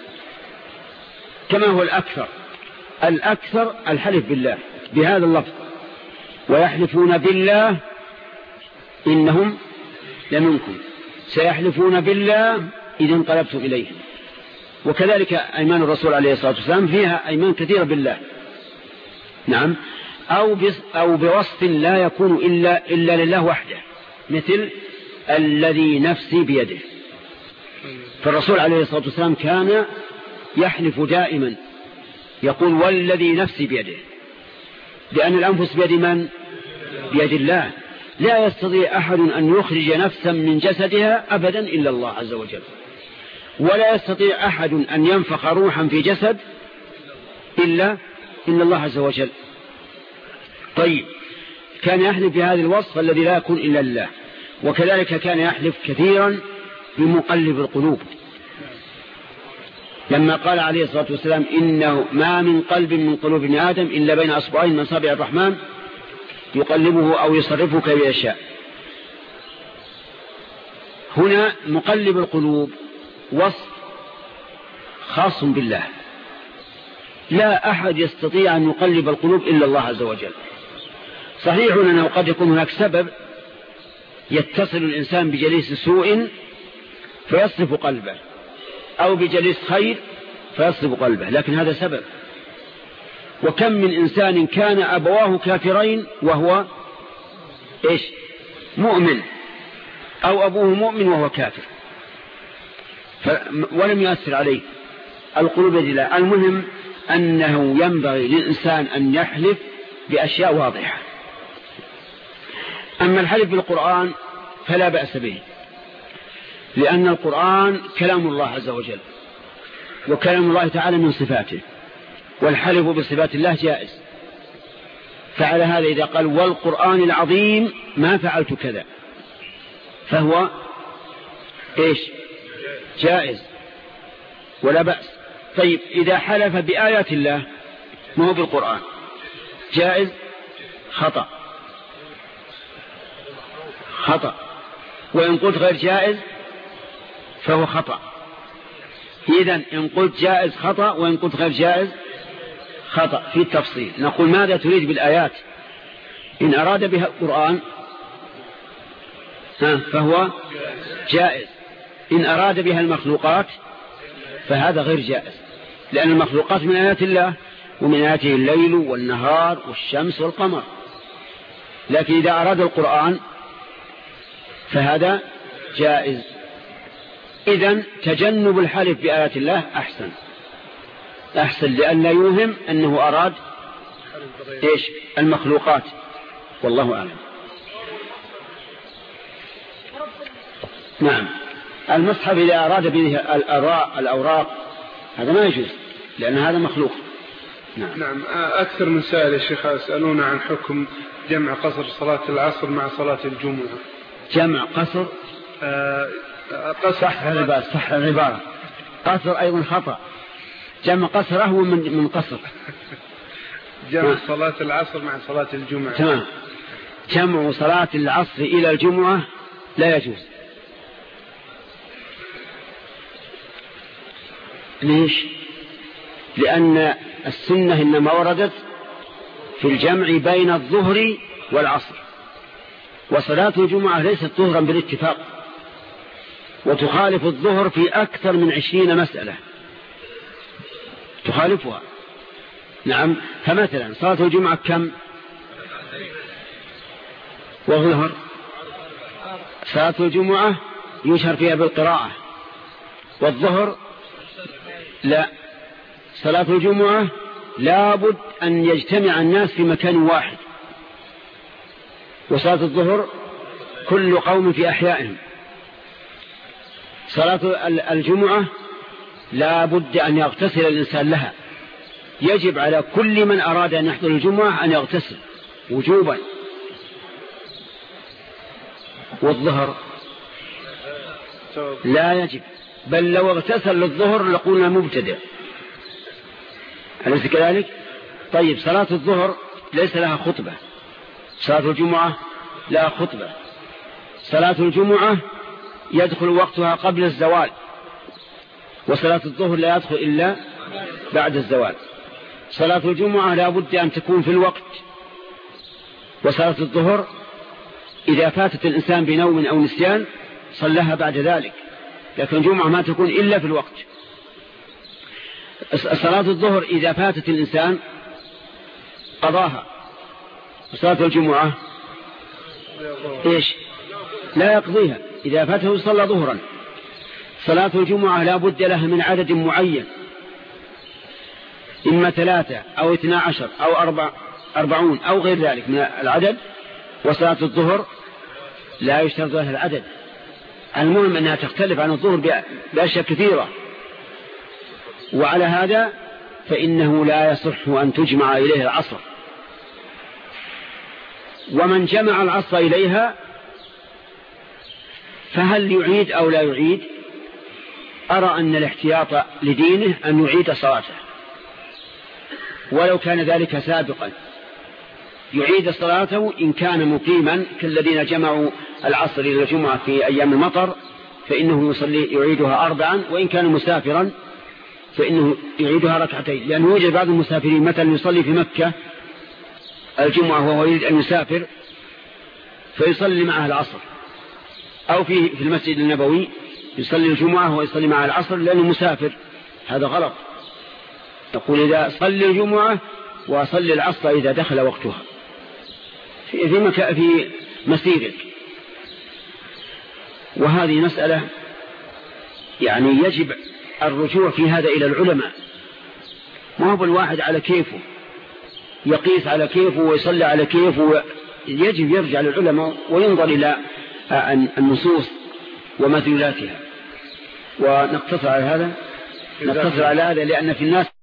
كما هو الأكثر. الأكثر الحلف بالله بهذا اللفظ، ويحلفون بالله إنهم لمنكم، سيحلفون بالله إذا انقلبتم إليه. وكذلك أيمان الرسول عليه الصلاة والسلام فيها أيمان كثيرة بالله، نعم، أو أو بوصف لا يكون إلا إلا لله وحده، مثل الذي نفسي بيده. فالرسول عليه الصلاة والسلام كان يحلف دائما يقول والذي نفسي بيده، لأن الأنفس بيد من؟ بيد الله. لا يستطيع أحد أن يخرج نفسا من جسدها أبدا إلا الله عز وجل، ولا يستطيع أحد أن ينفخ روحا في جسد إلا إلا الله عز وجل. طيب، كان يحلف بهذا الوصف الذي لا يكون إلا الله. وكذلك كان يحلف كثيرا بمقلب القلوب، لما قال عليه الصلاة والسلام إنه ما من قلب من قلوب ابن آدم إلا بين أصبعين من أصابع الرحمن يقلبه أو يصرفه كيف يشاء. هنا مقلب القلوب وصف خاص بالله، لا أحد يستطيع أن يقلب القلوب إلا الله عز وجل. صحيح أنه قد يكون هناك سبب يتصل الإنسان بجليس سوء فيصرف قلبه، أو بجليس خير فيصرف قلبه، لكن هذا سبب. وكم من إنسان كان أبواه كافرين وهو إيش؟ مؤمن، أو أبوه مؤمن وهو كافر ولم يؤثر عليه. القلوب بيد الله. المهم أنه ينبغي للإنسان أن يحلف بأشياء واضحة. أما الحلف بالقرآن فلا بأس به، لأن القرآن كلام الله عز وجل، وكلام الله تعالى من صفاته، والحلف بصفات الله جائز. فعلى هذا إذا قال والقرآن العظيم ما فعلت كذا فهو إيش؟ جائز ولا بأس. طيب، إذا حلف بآيات الله ما هو بالقرآن جائز؟ خطأ خطأ. وإن قلت غير جائز فهو خطأ. إذن إن قلت جائز خطأ، وإن قلت غير جائز خطأ. في التفصيل نقول ماذا تريد بالآيات؟ إن أراد بها القرآن فهو جائز، إن أراد بها المخلوقات فهذا غير جائز، لأن المخلوقات من آيات الله، ومن آياته الليل والنهار والشمس والقمر. لكن إذا أراد القرآن فهذا جائز. إذن تجنب الحلف بآيات الله أحسن أحسن لأن لا يوهم أنه أراد إيش؟ المخلوقات، والله أعلم. نعم، المصحف إذا أراد به الأوراق, الأوراق هذا ما يجوز، لأن هذا مخلوق. نعم. نعم. أكثر من سائل يا شيخ يسألون عن حكم جمع قصر صلاة العصر مع صلاة الجمعة. جمع قصر آه قصر صح العبارة صح العبارة قصر أيضا خطأ. جمع قصر هو من من قصر. جمع صلاة العصر مع صلاة الجمعة. تمام. جمع صلاة العصر إلى الجمعة لا يجوز. ليش؟ لأن السنة إنما وردت في الجمع بين الظهر والعصر، وصلاة الجمعة ليست ظهرا بالاتفاق، وتخالف الظهر في أكثر من عشرين مسألة تخالفها. نعم. فمثلا صلاة الجمعة كم؟ والظهر صلاة الجمعة يشهر فيها بالقراءة، والظهر لا. صلاة الجمعة لابد أن يجتمع الناس في مكان واحد، وصلاة الظهر كل قوم في أحيائهم. صلاة الجمعة لابد أن يغتسل الإنسان لها، يجب على كل من أراد أن يحضر الجمعة أن يغتسل وجوبا. والظهر لا يجب بل لو اغتسل للظهر لقلنا مبتدع، أليس كذلك؟ طيب صلاة الظهر ليس لها خطبة، صلاة الجمعة لها خطبة. صلاة الجمعة يدخل وقتها قبل الزوال، وصلاة الظهر لا يدخل إلا بعد الزوال. صلاة الجمعة لا بد أن تكون في الوقت، وصلاة الظهر إذا فاتت الإنسان بنوم أو نسيان صلىها بعد ذلك، لكن الجمعة ما تكون إلا في الوقت. صلاة الظهر إذا فاتت الإنسان قضاها، وصلاة الجمعة إيش؟ لا يقضيها، إذا فاته صلى ظهرا. صلاة الجمعة لا بد لها من عدد معين، إما ثلاثة أو اثنا عشر أو أربع أربعون أو غير ذلك من العدد. وصلاة الظهر لا يشترط لها العدد، المهم أنها تختلف عن الظهر بأشياء كثيرة. وعلى هذا فإنه لا يصح أن تجمع إليه العصر. ومن جمع العصر إليها فهل يعيد أو لا يعيد؟ أرى أن الاحتياط لدينه أن يعيد صلاته، ولو كان ذلك سابقا يعيد صلاته إن كان مقيما كالذين جمعوا العصر إلى الجمعة في أيام المطر فإنه يصلي يعيدها أربعا، وإن كان مسافرا فإنه يعيدها ركعتين، لأنه يوجد بعض المسافرين مثلا يصلي في مكة الجمعة وهو يريد أن يسافر فيصلي معها العصر، أو في في المسجد النبوي يصلي الجمعة ويصلي معها العصر لأنه مسافر. هذا غلط. نقول إذا صلي الجمعة وصلي العصر إذا دخل وقتها في في, مكا في مسيرك. وهذه مسألة يعني يجب الرجوع في هذا إلى العلماء، ما هو الواحد على كيفه يقيس على كيفه ويصلي على كيفه. يجب يرجع للعلماء وينظر إلى النصوص ومدلولاتها. ونقتصر على هذا نقتصر على هذا لأن في الناس